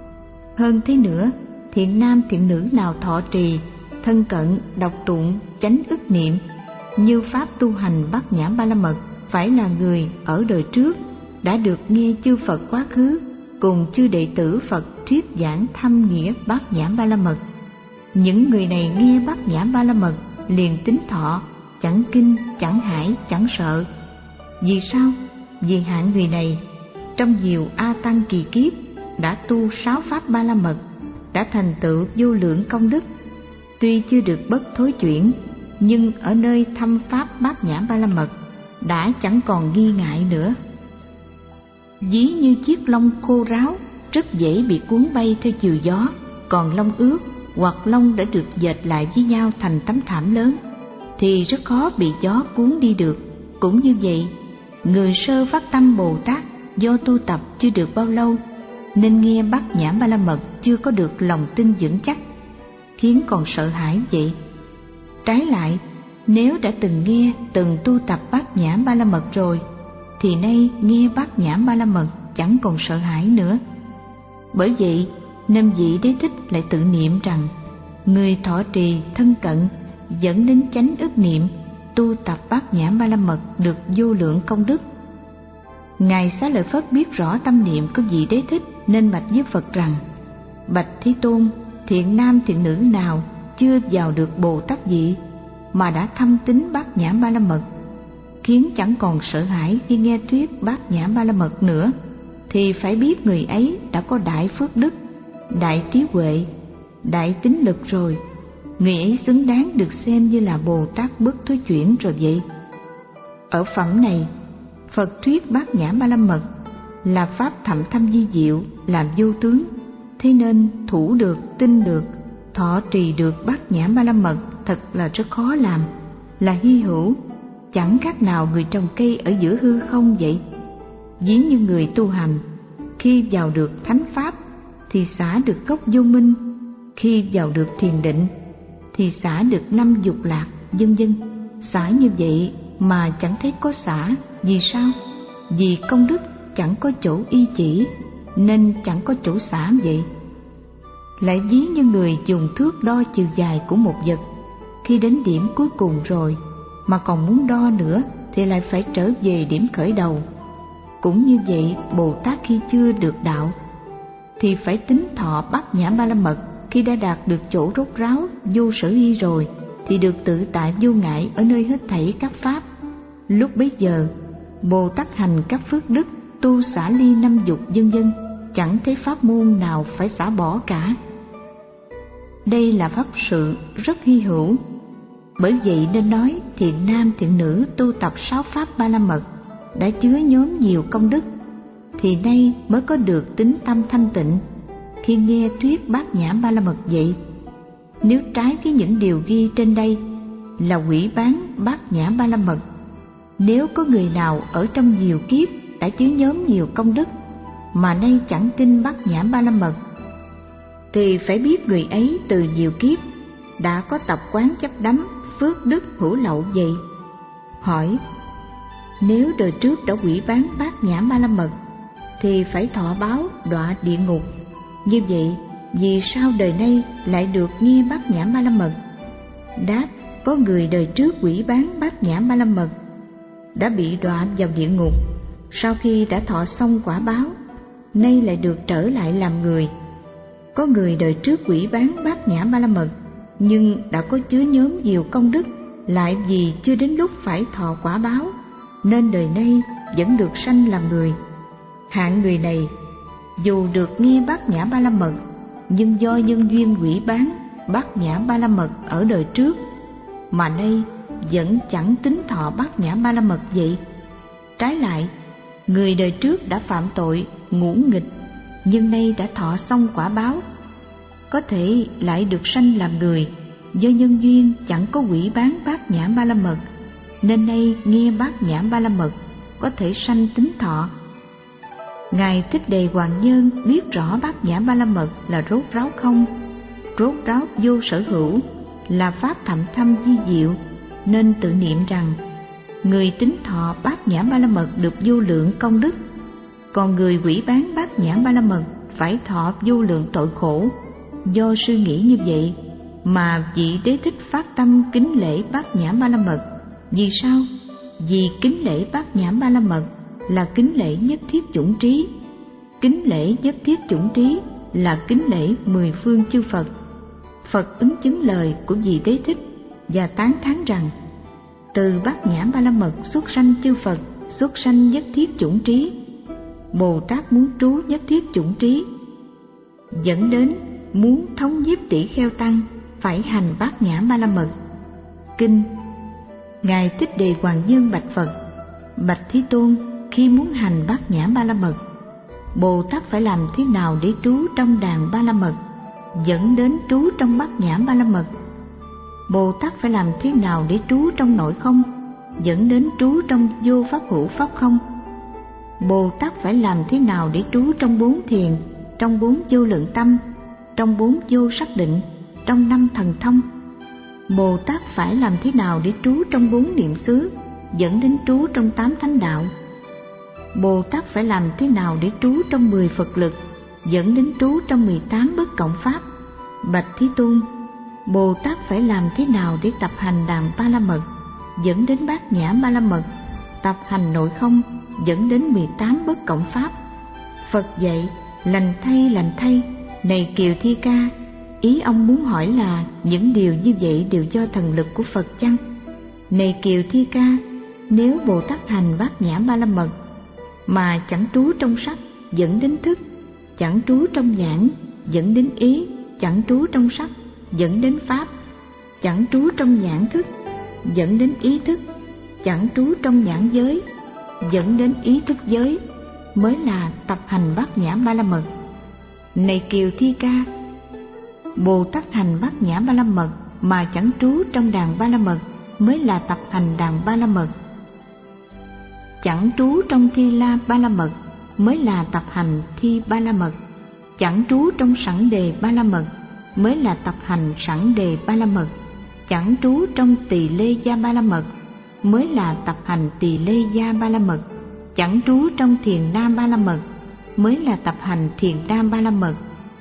Hơn thế nữa, thiện nam thiện nữ nào thọ trì, thân cận, đọc tụng, chánh ức niệm như pháp tu hành bát nhã ba la mật phải là người ở đời trước đã được nghe chư Phật quá khứ cùng chư đệ tử Phật thuyết giảng thâm nghĩa bát nhã ba la mật. Những người này nghe bát nhã ba la mật liền tín thọ, chẳng kinh, chẳng hải, chẳng sợ. Vì sao? Vì hạng người này trong nhiều a tăng kỳ kiếp đã tu sáu pháp ba la mật, đã thành tựu vô lượng công đức. Tuy chưa được bất thối chuyển, nhưng ở nơi thâm pháp bát nhã ba la mật đã chẳng còn nghi ngại nữa. Ví như chiếc lông khô ráo rất dễ bị cuốn bay theo chiều gió, còn lông ướt hoặc lông đã được dệt lại với nhau thành tấm thảm lớn thì rất khó bị gió cuốn đi được. Cũng như vậy, người sơ phát tâm Bồ Tát do tu tập chưa được bao lâu nên nghe bát nhã ba la mật chưa có được lòng tin vững chắc, khiến còn sợ hãi vậy. Trái lại, nếu đã từng nghe, từng tu tập bát nhã ba la mật rồi thì nay nghe bát nhã ba la mật chẳng còn sợ hãi nữa. Bởi vậy nên vị Đế Thích lại tự niệm rằng: người thọ trì thân cận dẫn đến chánh ức niệm, tu tập bát nhã ba la mật được vô lượng công đức. Ngài Xá Lợi Phất biết rõ tâm niệm của vị Đế Thích nên bạch với Phật rằng: bạch Thế Tôn, thiện nam thiện nữ nào chưa vào được Bồ Tát vị mà đã thâm tín bát nhã ba la mật, khiến chẳng còn sợ hãi khi nghe thuyết bát nhã ba la mật nữa, thì phải biết người ấy đã có đại phước đức, đại trí huệ, đại tín lực rồi. Người ấy xứng đáng được xem như là Bồ Tát bất thối chuyển rồi vậy. Ở phẩm này, Phật thuyết bát nhã ba la mật là pháp thậm thâm vi diệu, làm vô tướng. Thế nên thủ được, tin được, thọ trì được bát nhã ba la mật thật là rất khó làm, là hy hữu, chẳng khác nào người trồng cây ở giữa hư không vậy. Ví như người tu hành, khi vào được thánh pháp thì xả được gốc vô minh, khi vào được thiền định thì xả được năm dục lạc, vân vân. Xả như vậy mà chẳng thấy có xả. Vì sao? Vì công đức chẳng có chỗ y chỉ nên chẳng có chỗ xả vậy. Lại ví như người dùng thước đo chiều dài của một vật, khi đến điểm cuối cùng rồi mà còn muốn đo nữa thì lại phải trở về điểm khởi đầu. Cũng như vậy, Bồ Tát khi chưa được đạo thì phải tính thọ bát nhã ba la mật. Khi đã đạt được chỗ rốt ráo vô sở y rồi thì được tự tại vô ngại ở nơi hết thảy các pháp. Lúc bấy giờ, Bồ Tát hành các phước đức, tu xả ly năm dục vân vân, chẳng thấy pháp môn nào phải xả bỏ cả. Đây là pháp sự rất hy hữu. Bởi vậy nên nói thiện nam thiện nữ tu tập sáu pháp ba la mật đã chứa nhóm nhiều công đức, thì nay mới có được tính tâm thanh tịnh khi nghe thuyết bát nhã ba la mật vậy. Nếu trái với những điều ghi trên đây là hủy bán bát nhã ba la mật. Nếu có người nào ở trong nhiều kiếp đã chứa nhóm nhiều công đức mà nay chẳng tin bát nhã ba la mật, thì phải biết người ấy từ nhiều kiếp đã có tập quán chấp đắm phước đức hữu lậu vậy. Hỏi: nếu đời trước đã hủy bán bát nhã ba la mật thì phải thọ báo đọa địa ngục. Như vậy, vì sao đời nay lại được nghe bát nhã ba la mật? Đáp: có người đời trước hủy bán bát nhã ba la mật đã bị đọa vào địa ngục. Sau khi đã thọ xong quả báo, nay lại được trở lại làm người. Có người đời trước hủy bán bát nhã ba la mật nhưng đã có chứa nhóm nhiều công đức, lại vì chưa đến lúc phải thọ quả báo nên đời nay vẫn được sanh làm người. Hạng người này dù được nghe bát nhã ba la mật, nhưng do nhân duyên hủy bán bát nhã ba la mật ở đời trước mà nay vẫn chẳng tính thọ bát nhã ba la mật vậy. Trái lại, người đời trước đã phạm tội ngũ nghịch nhưng nay đã thọ xong quả báo, có thể lại được sanh làm người. Do nhân duyên chẳng có hủy bán bát nhã ba la mật nên nay nghe bát nhã ba la mật có thể sanh tính thọ. Ngài Thích Đề Hoàng Nhân biết rõ bát nhã ba la mật là rốt ráo không, rốt ráo vô sở hữu, là pháp thậm thâm vi diệu, nên tự niệm rằng người tính thọ bát nhã ba la mật được vô lượng công đức, còn người hủy bán bát nhã ba la mật phải thọ vô lượng tội khổ. Do suy nghĩ như vậy mà vị Đế Thích phát tâm kính lễ bát nhã ba la mật. Vì sao? Vì kính lễ bát nhã ba la mật là kính lễ nhất thiết chủng trí. Kính lễ nhất thiết chủng trí là kính lễ mười phương chư Phật. Phật ứng chứng lời của vị Đế Thích và tán thán rằng từ bát nhã ba la mật xuất sanh chư Phật, xuất sanh nhất thiết chủng trí. Bồ Tát muốn trú nhất thiết chủng trí, dẫn đến muốn thống nhiếp tỷ kheo tăng phải hành bát nhã ba la mật. Kinh: Ngài Thích Đề Hoàng Nhân bạch Phật: bạch Thế Tôn, khi muốn hành bát nhã ba la mật, Bồ Tát phải làm thế nào để trú trong đàn ba la mật, dẫn đến trú trong bát nhã ba la mật? Bồ Tát phải làm thế nào để trú trong nội không, dẫn đến trú trong vô pháp hữu pháp không? Bồ Tát phải làm thế nào để trú trong bốn thiền, trong bốn vô lượng tâm, trong bốn vô sắc định, trong năm thần thông? Bồ Tát phải làm thế nào để trú trong bốn niệm xứ, dẫn đến trú trong tám thánh đạo? Bồ Tát phải làm thế nào để trú trong mười Phật lực, dẫn đến trú trong mười tám bất cộng pháp? Bạch Thế Tôn, Bồ Tát phải làm thế nào để tập hành đàn ba la mật, dẫn đến bát nhã ba la mật, tập hành nội không, dẫn đến mười tám bất cộng pháp? Phật dạy: lành thay, lành thay, này Kiều Thi Ca, ý ông muốn hỏi là những điều như vậy đều do thần lực của Phật chăng? Này Kiều Thi Ca, nếu Bồ Tát hành bát nhã ba la mật mà chẳng trú trong sắc, dẫn đến thức, chẳng trú trong nhãn, dẫn đến ý, chẳng trú trong sắc, dẫn đến pháp, chẳng trú trong nhãn thức, dẫn đến ý thức, chẳng trú trong nhãn giới, dẫn đến ý thức giới, mới là tập hành bát nhã ba la mật. Này Kiều Thi Ca, Bồ Tát hành bát nhã ba la mật mà chẳng trú trong đàn ba la mật mới là tập hành đàn ba la mật. Chẳng trú trong thi la ba la mật mới là tập hành thi ba la mật. Chẳng trú trong sẵn đề ba la mật mới là tập hành sẵn đề ba la mật. Chẳng trú trong tỳ lê gia ba la mật mới là tập hành tỳ lê gia ba la mật. Chẳng trú trong thiền nam ba la mật mới là tập hành thiền nam ba la mật.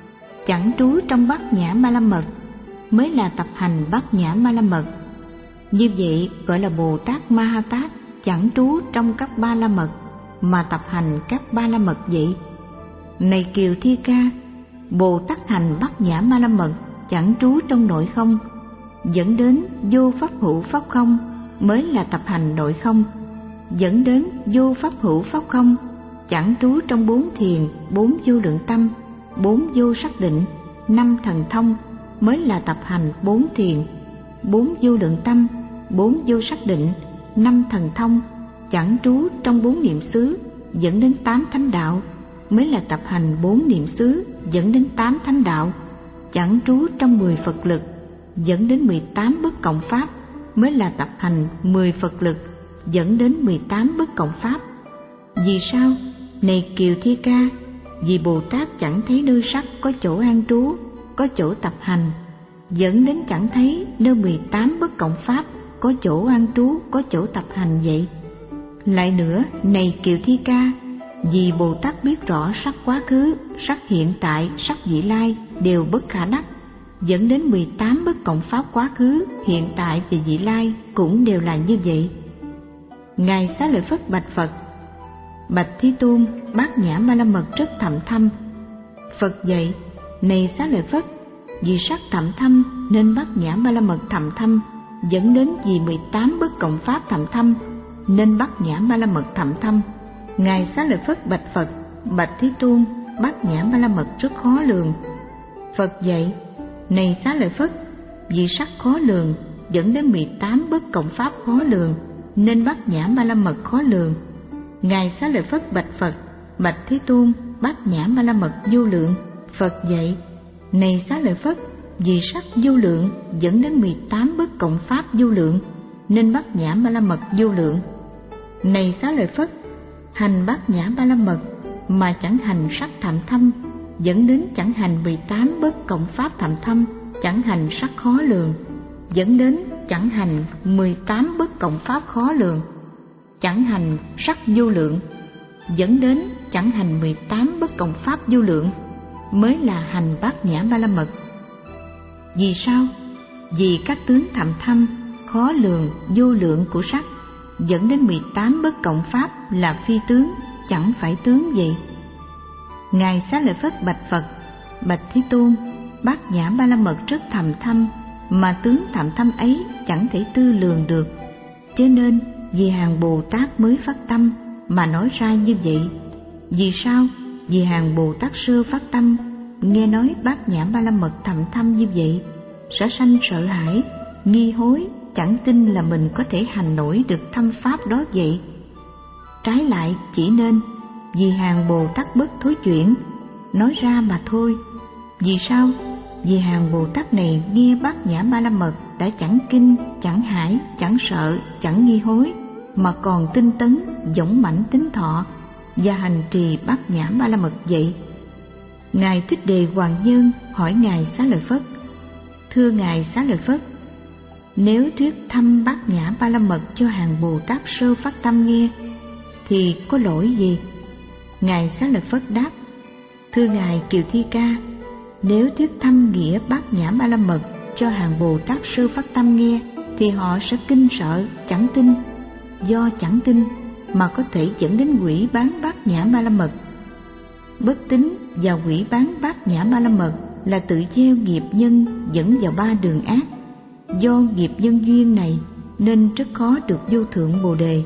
Chẳng trú trong bát nhã ba la mật mới là tập hành bát nhã ba la mật. Như vậy gọi là Bồ Tát Ma Ha Tát chẳng trú trong các ba la mật mà tập hành các ba la mật vậy. Này Kiều Thi Ca, Bồ Tát hành Bát Nhã Ba La Mật chẳng trú trong nội không, dẫn đến vô pháp hữu pháp không mới là tập hành nội không, dẫn đến vô pháp hữu pháp không chẳng trú trong bốn thiền, bốn vô lượng tâm, bốn vô sắc định, năm thần thông mới là tập hành bốn thiền, bốn vô lượng tâm, bốn vô sắc định, năm thần thông chẳng trú trong bốn niệm xứ, dẫn đến tám thánh đạo mới là tập hành bốn niệm xứ, dẫn đến tám thánh đạo, chẳng trú trong mười Phật lực, dẫn đến mười tám bất cộng pháp mới là tập hành mười Phật lực, dẫn đến mười tám bất cộng pháp. Vì sao? Này Kiều Thi Ca, vì Bồ Tát chẳng thấy nơi sắc có chỗ an trú, có chỗ tập hành, dẫn đến chẳng thấy nơi mười tám bất cộng pháp có chỗ an trú, có chỗ tập hành vậy. Lại nữa, này Kiều Thi Ca, vì Bồ Tát biết rõ sắc quá khứ, sắc hiện tại, sắc vị lai đều bất khả đắc, dẫn đến mười tám bất cộng pháp quá khứ, hiện tại và vị lai cũng đều là như vậy. Ngài Xá Lợi Phất bạch Phật: Bạch Thế Tôn, Bát Nhã Ba La Mật rất thậm thâm. Phật dạy: Này Xá Lợi Phất, vì sắc thậm thâm nên Bát Nhã Ba La Mật thậm thâm, dẫn đến vì mười tám bất cộng pháp thậm thâm nên Bát Nhã Ba La Mật thậm thâm. Ngài Xá Lợi Phất bạch Phật: Bạch Thế Tôn, Bát Nhã Ba La Mật rất khó lường. Phật dạy: Này Xá Lợi Phất, vì sắc khó lường dẫn đến mười tám bất cộng pháp khó lường nên Bát Nhã Ba La Mật khó lường. Ngài Xá Lợi Phất bạch Phật: Bạch Thế Tôn, Bát Nhã Ba La Mật vô lượng. Phật dạy: Này Xá Lợi Phất, vì sắc vô lượng dẫn đến mười tám bất cộng pháp vô lượng nên Bát Nhã Ba La Mật vô lượng. Này Xá Lợi Phất, hành Bát Nhã Ba La Mật mà chẳng hành sắc thậm thâm, dẫn đến chẳng hành mười tám bất cộng pháp thậm thâm, chẳng hành sắc khó lường, dẫn đến chẳng hành mười tám bất cộng pháp khó lường, chẳng hành sắc vô lượng, dẫn đến chẳng hành mười tám bất cộng pháp vô lượng mới là hành Bát Nhã Ba La Mật. Vì sao? Vì các tướng thậm thâm, khó lường, vô lượng của sắc dẫn đến mười tám bất cộng pháp là phi tướng, chẳng phải tướng vậy. Ngài Xá Lợi Phất bạch Phật: Bạch Thế Tôn, Bát Nhã Ba La Mật rất thầm thâm, mà tướng thầm thâm ấy chẳng thể tư lường được, cho nên vì hàng Bồ Tát mới phát tâm mà nói ra như vậy. Vì sao? Vì hàng Bồ Tát sơ phát tâm nghe nói Bát Nhã Ba La Mật thầm thâm như vậy, sẽ sanh sợ hãi, nghi hối, chẳng tin là mình có thể hành nổi được thâm pháp đó vậy. Trái lại, chỉ nên vì hàng Bồ Tát bất thối chuyển nói ra mà thôi. Vì sao? Vì hàng Bồ Tát này nghe Bát Nhã Ba La Mật đã chẳng kinh, chẳng hải, chẳng sợ, chẳng nghi hối, mà còn tinh tấn, dũng mãnh tính thọ và hành trì Bát Nhã Ba La Mật vậy. Ngài Thích Đề Hoàng Nhân hỏi Ngài Xá Lợi Phất: Thưa Ngài Xá Lợi Phất, nếu thuyết thăm Bát Nhã Ba La Mật cho hàng Bồ Tát sơ phát tâm nghe thì có lỗi gì? Ngài Xá Lợi Phất đáp: Thưa Ngài Kiều Thi Ca, nếu thuyết thăm nghĩa Bát Nhã Ba La Mật cho hàng Bồ Tát sơ phát tâm nghe thì họ sẽ kinh sợ, chẳng tin. Do chẳng tin mà có thể dẫn đến hủy bán Bát Nhã Ba La Mật. Bất tín và hủy bán Bát Nhã Ba La Mật là tự gieo nghiệp nhân dẫn vào ba đường ác. Do nghiệp nhân duyên này nên rất khó được vô thượng Bồ Đề.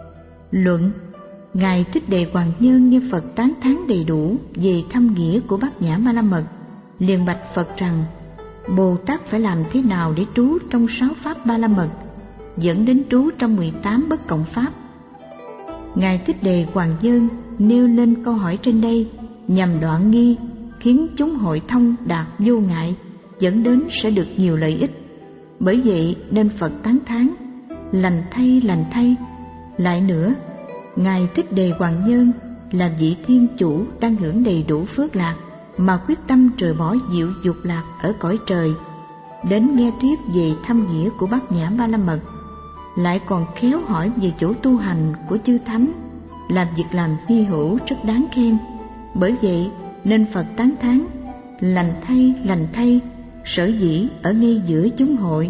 Luận: Ngài Thích Đề Hoàng Nhân như Phật tán thán đầy đủ về thâm nghĩa của Bát Nhã Ba La Mật, liền bạch Phật rằng: Bồ Tát phải làm thế nào để trú trong sáu pháp Ba La Mật, dẫn đến trú trong mười tám bất cộng pháp? Ngài Thích Đề Hoàng Nhân nêu lên câu hỏi trên đây nhằm đoạn nghi, khiến chúng hội thông đạt vô ngại, dẫn đến sẽ được nhiều lợi ích. Bởi vậy nên Phật tán thán: lành thay, lành thay. Lại nữa, Ngài Thích Đề Hoàng Nhân là vị thiên chủ đang hưởng đầy đủ phước lạc mà quyết tâm rời bỏ diệu dục lạc ở cõi trời, đến nghe thuyết về thâm nghĩa của Bát Nhã Ba La Mật, lại còn khéo hỏi về chỗ tu hành của chư thánh, làm việc làm hy hữu rất đáng khen. Bởi vậy nên Phật tán thán: lành thay, lành thay. Sở dĩ ở ngay giữa chúng hội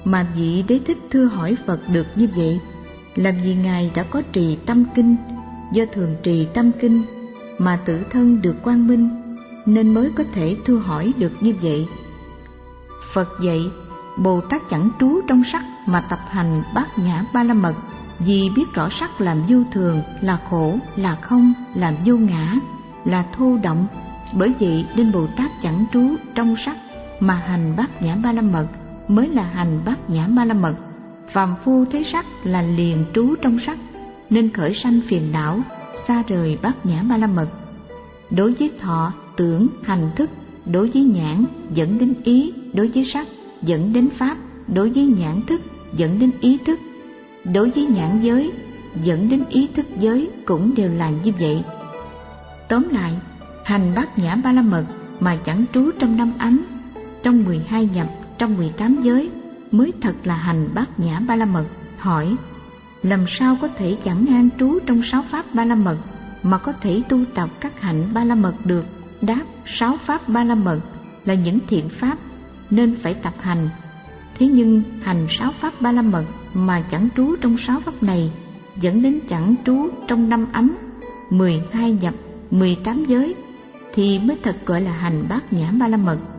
mà vị Đế Thích thưa hỏi Phật được như vậy là vì Ngài đã có trì tâm kinh, do thường trì tâm kinh mà tự thân được quang minh, nên mới có thể thưa hỏi được như vậy. Phật dạy, Bồ Tát chẳng trú trong sắc mà tập hành bát nhã ba la mật, vì biết rõ sắc làm vô thường, là khổ, là không, làm vô ngã, là thô động. Bởi vậy nên Bồ Tát chẳng trú trong sắc mà hành bát nhã ba la mật mới là hành bát nhã ba la mật. Phàm phu thấy sắc là liền trú trong sắc, nên khởi sanh phiền não, xa rời bát nhã ba la mật. Đối với thọ, tưởng, hành thức, đối với nhãn dẫn đến ý, đối với sắc dẫn đến pháp, đối với nhãn thức dẫn đến ý thức, đối với nhãn giới dẫn đến ý thức giới cũng đều là như vậy. Tóm lại, hành bát nhã ba la mật mà chẳng trú trong năm ấm, trong mười hai nhập, trong mười tám giới mới thật là hành bát nhã ba la mật. Hỏi, làm sao có thể chẳng an trú trong sáu pháp ba la mật mà có thể tu tập các hạnh ba la mật được? Đáp, sáu pháp ba la mật là những thiện pháp nên phải tập hành. Thế nhưng hành sáu pháp ba la mật mà chẳng trú trong sáu pháp này dẫn đến chẳng trú trong năm ấm, mười hai nhập, mười tám giới thì mới thật gọi là hành bát nhã ba la mật.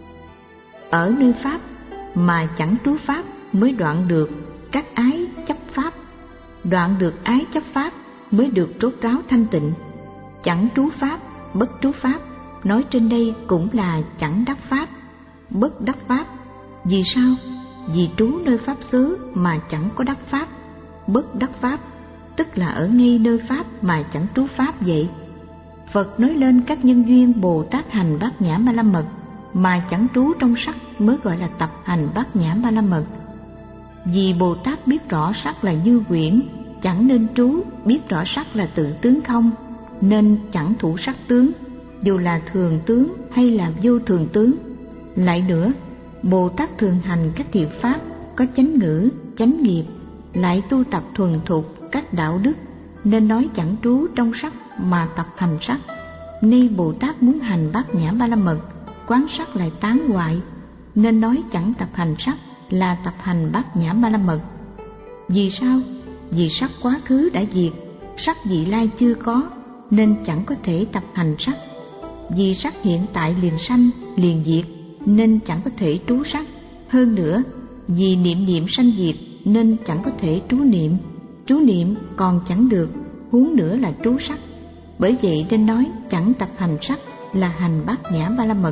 Ở nơi pháp mà chẳng trú pháp mới đoạn được các ái chấp pháp, đoạn được ái chấp pháp mới được rốt ráo thanh tịnh. Chẳng trú pháp, bất trú pháp, nói trên đây cũng là chẳng đắc pháp, bất đắc pháp. Vì sao? Vì trú nơi pháp xứ mà chẳng có đắc pháp, bất đắc pháp, tức là ở ngay nơi pháp mà chẳng trú pháp vậy. Phật nói lên các nhân duyên Bồ Tát hành bát nhã ba la mật mà chẳng trú trong sắc mới gọi là tập hành bát nhã ba la mật. Vì Bồ Tát biết rõ sắc là như quyển, chẳng nên trú, biết rõ sắc là tự tướng không, nên chẳng thủ sắc tướng, dù là thường tướng hay là vô thường tướng. Lại nữa, Bồ Tát thường hành các thiện pháp có chánh ngữ, chánh nghiệp, lại tu tập thuần thục các đạo đức, nên nói chẳng trú trong sắc mà tập hành sắc. Nay Bồ Tát muốn hành bát nhã ba la mật, quán sắc lại tán hoại, nên nói chẳng tập hành sắc là tập hành bát nhã ba la mật. Vì sao? Vì sắc quá khứ đã diệt, sắc vị lai chưa có, nên chẳng có thể tập hành sắc. Vì sắc hiện tại liền sanh, liền diệt, nên chẳng có thể trú sắc. Hơn nữa, vì niệm niệm sanh diệt nên chẳng có thể trú niệm, trú niệm còn chẳng được, huống nữa là trú sắc. Bởi vậy nên nói chẳng tập hành sắc là hành bát nhã ba la mật.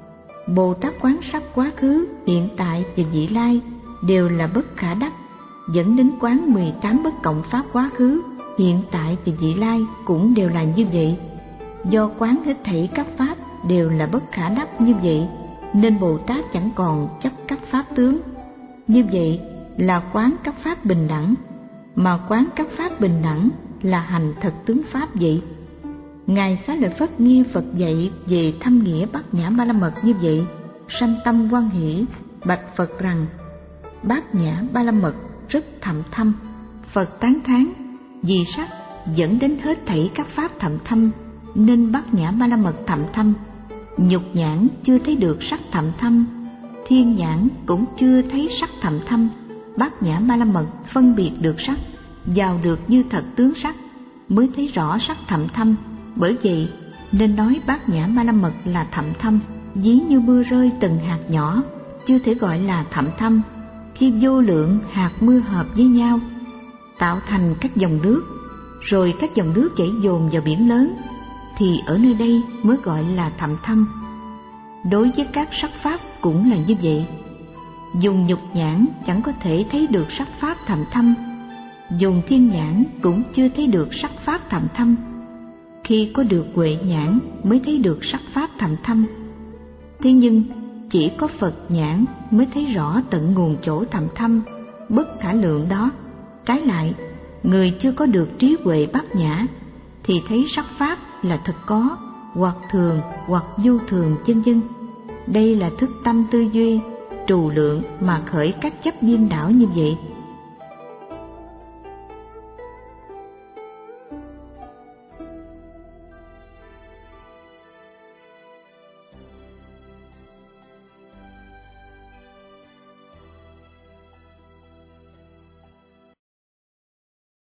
Bồ Tát quán sắc quá khứ, hiện tại và vị lai đều là bất khả đắc, dẫn đến quán mười tám bất cộng pháp quá khứ, hiện tại và vị lai cũng đều là như vậy. Do quán hết thảy các pháp đều là bất khả đắc như vậy, nên Bồ Tát chẳng còn chấp các pháp tướng. Như vậy là quán các pháp bình đẳng, mà quán các pháp bình đẳng là hành thật tướng pháp vậy. Ngài Xá Lợi Phất nghe Phật dạy về thâm nghĩa bát nhã ba la mật như vậy, sanh tâm hoan hỷ, bạch Phật rằng bát nhã ba la mật rất thậm thâm. Phật tán thán, vì sắc dẫn đến hết thảy các pháp thậm thâm, nên bát nhã ba la mật thậm thâm. Nhục nhãn chưa thấy được sắc thậm thâm, thiên nhãn cũng chưa thấy sắc thậm thâm. Bát nhã ba la mật phân biệt được sắc, vào được như thật tướng sắc, mới thấy rõ sắc thậm thâm. Bởi vậy nên nói bát nhã ba la mật là thậm thâm. Ví như mưa rơi từng hạt nhỏ, chưa thể gọi là thậm thâm. Khi vô lượng hạt mưa hợp với nhau, tạo thành các dòng nước, rồi các dòng nước chảy dồn vào biển lớn, thì ở nơi đây mới gọi là thậm thâm. Đối với các sắc pháp cũng là như vậy. Dùng nhục nhãn chẳng có thể thấy được sắc pháp thậm thâm, dùng thiên nhãn cũng chưa thấy được sắc pháp thậm thâm. Khi có được huệ nhãn mới thấy được sắc pháp thậm thâm. Thế nhưng chỉ có Phật nhãn mới thấy rõ tận nguồn chỗ thậm thâm, bất khả lượng đó. Trái lại, người chưa có được trí huệ bát nhã thì thấy sắc pháp là thật có, hoặc thường, hoặc vô thường, vân vân. Đây là thức tâm tư duy, trù lượng mà khởi các chấp điên đảo như vậy.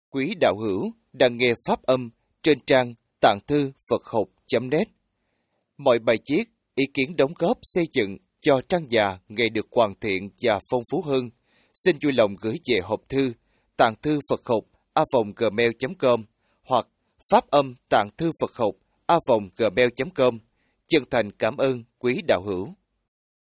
Quý đạo hữu đang nghe pháp âm trên trang tạng thư Phật học chấm net. Mọi bài viết, ý kiến đóng góp xây dựng cho trang già ngày được hoàn thiện và phong phú hơn, xin vui lòng gửi về hộp thư tạng thư Phật học a vòng gmail chấm com hoặc pháp âm tạng thư Phật học a vòng gmail chấm com. Chân thành cảm ơn quý đạo hữu.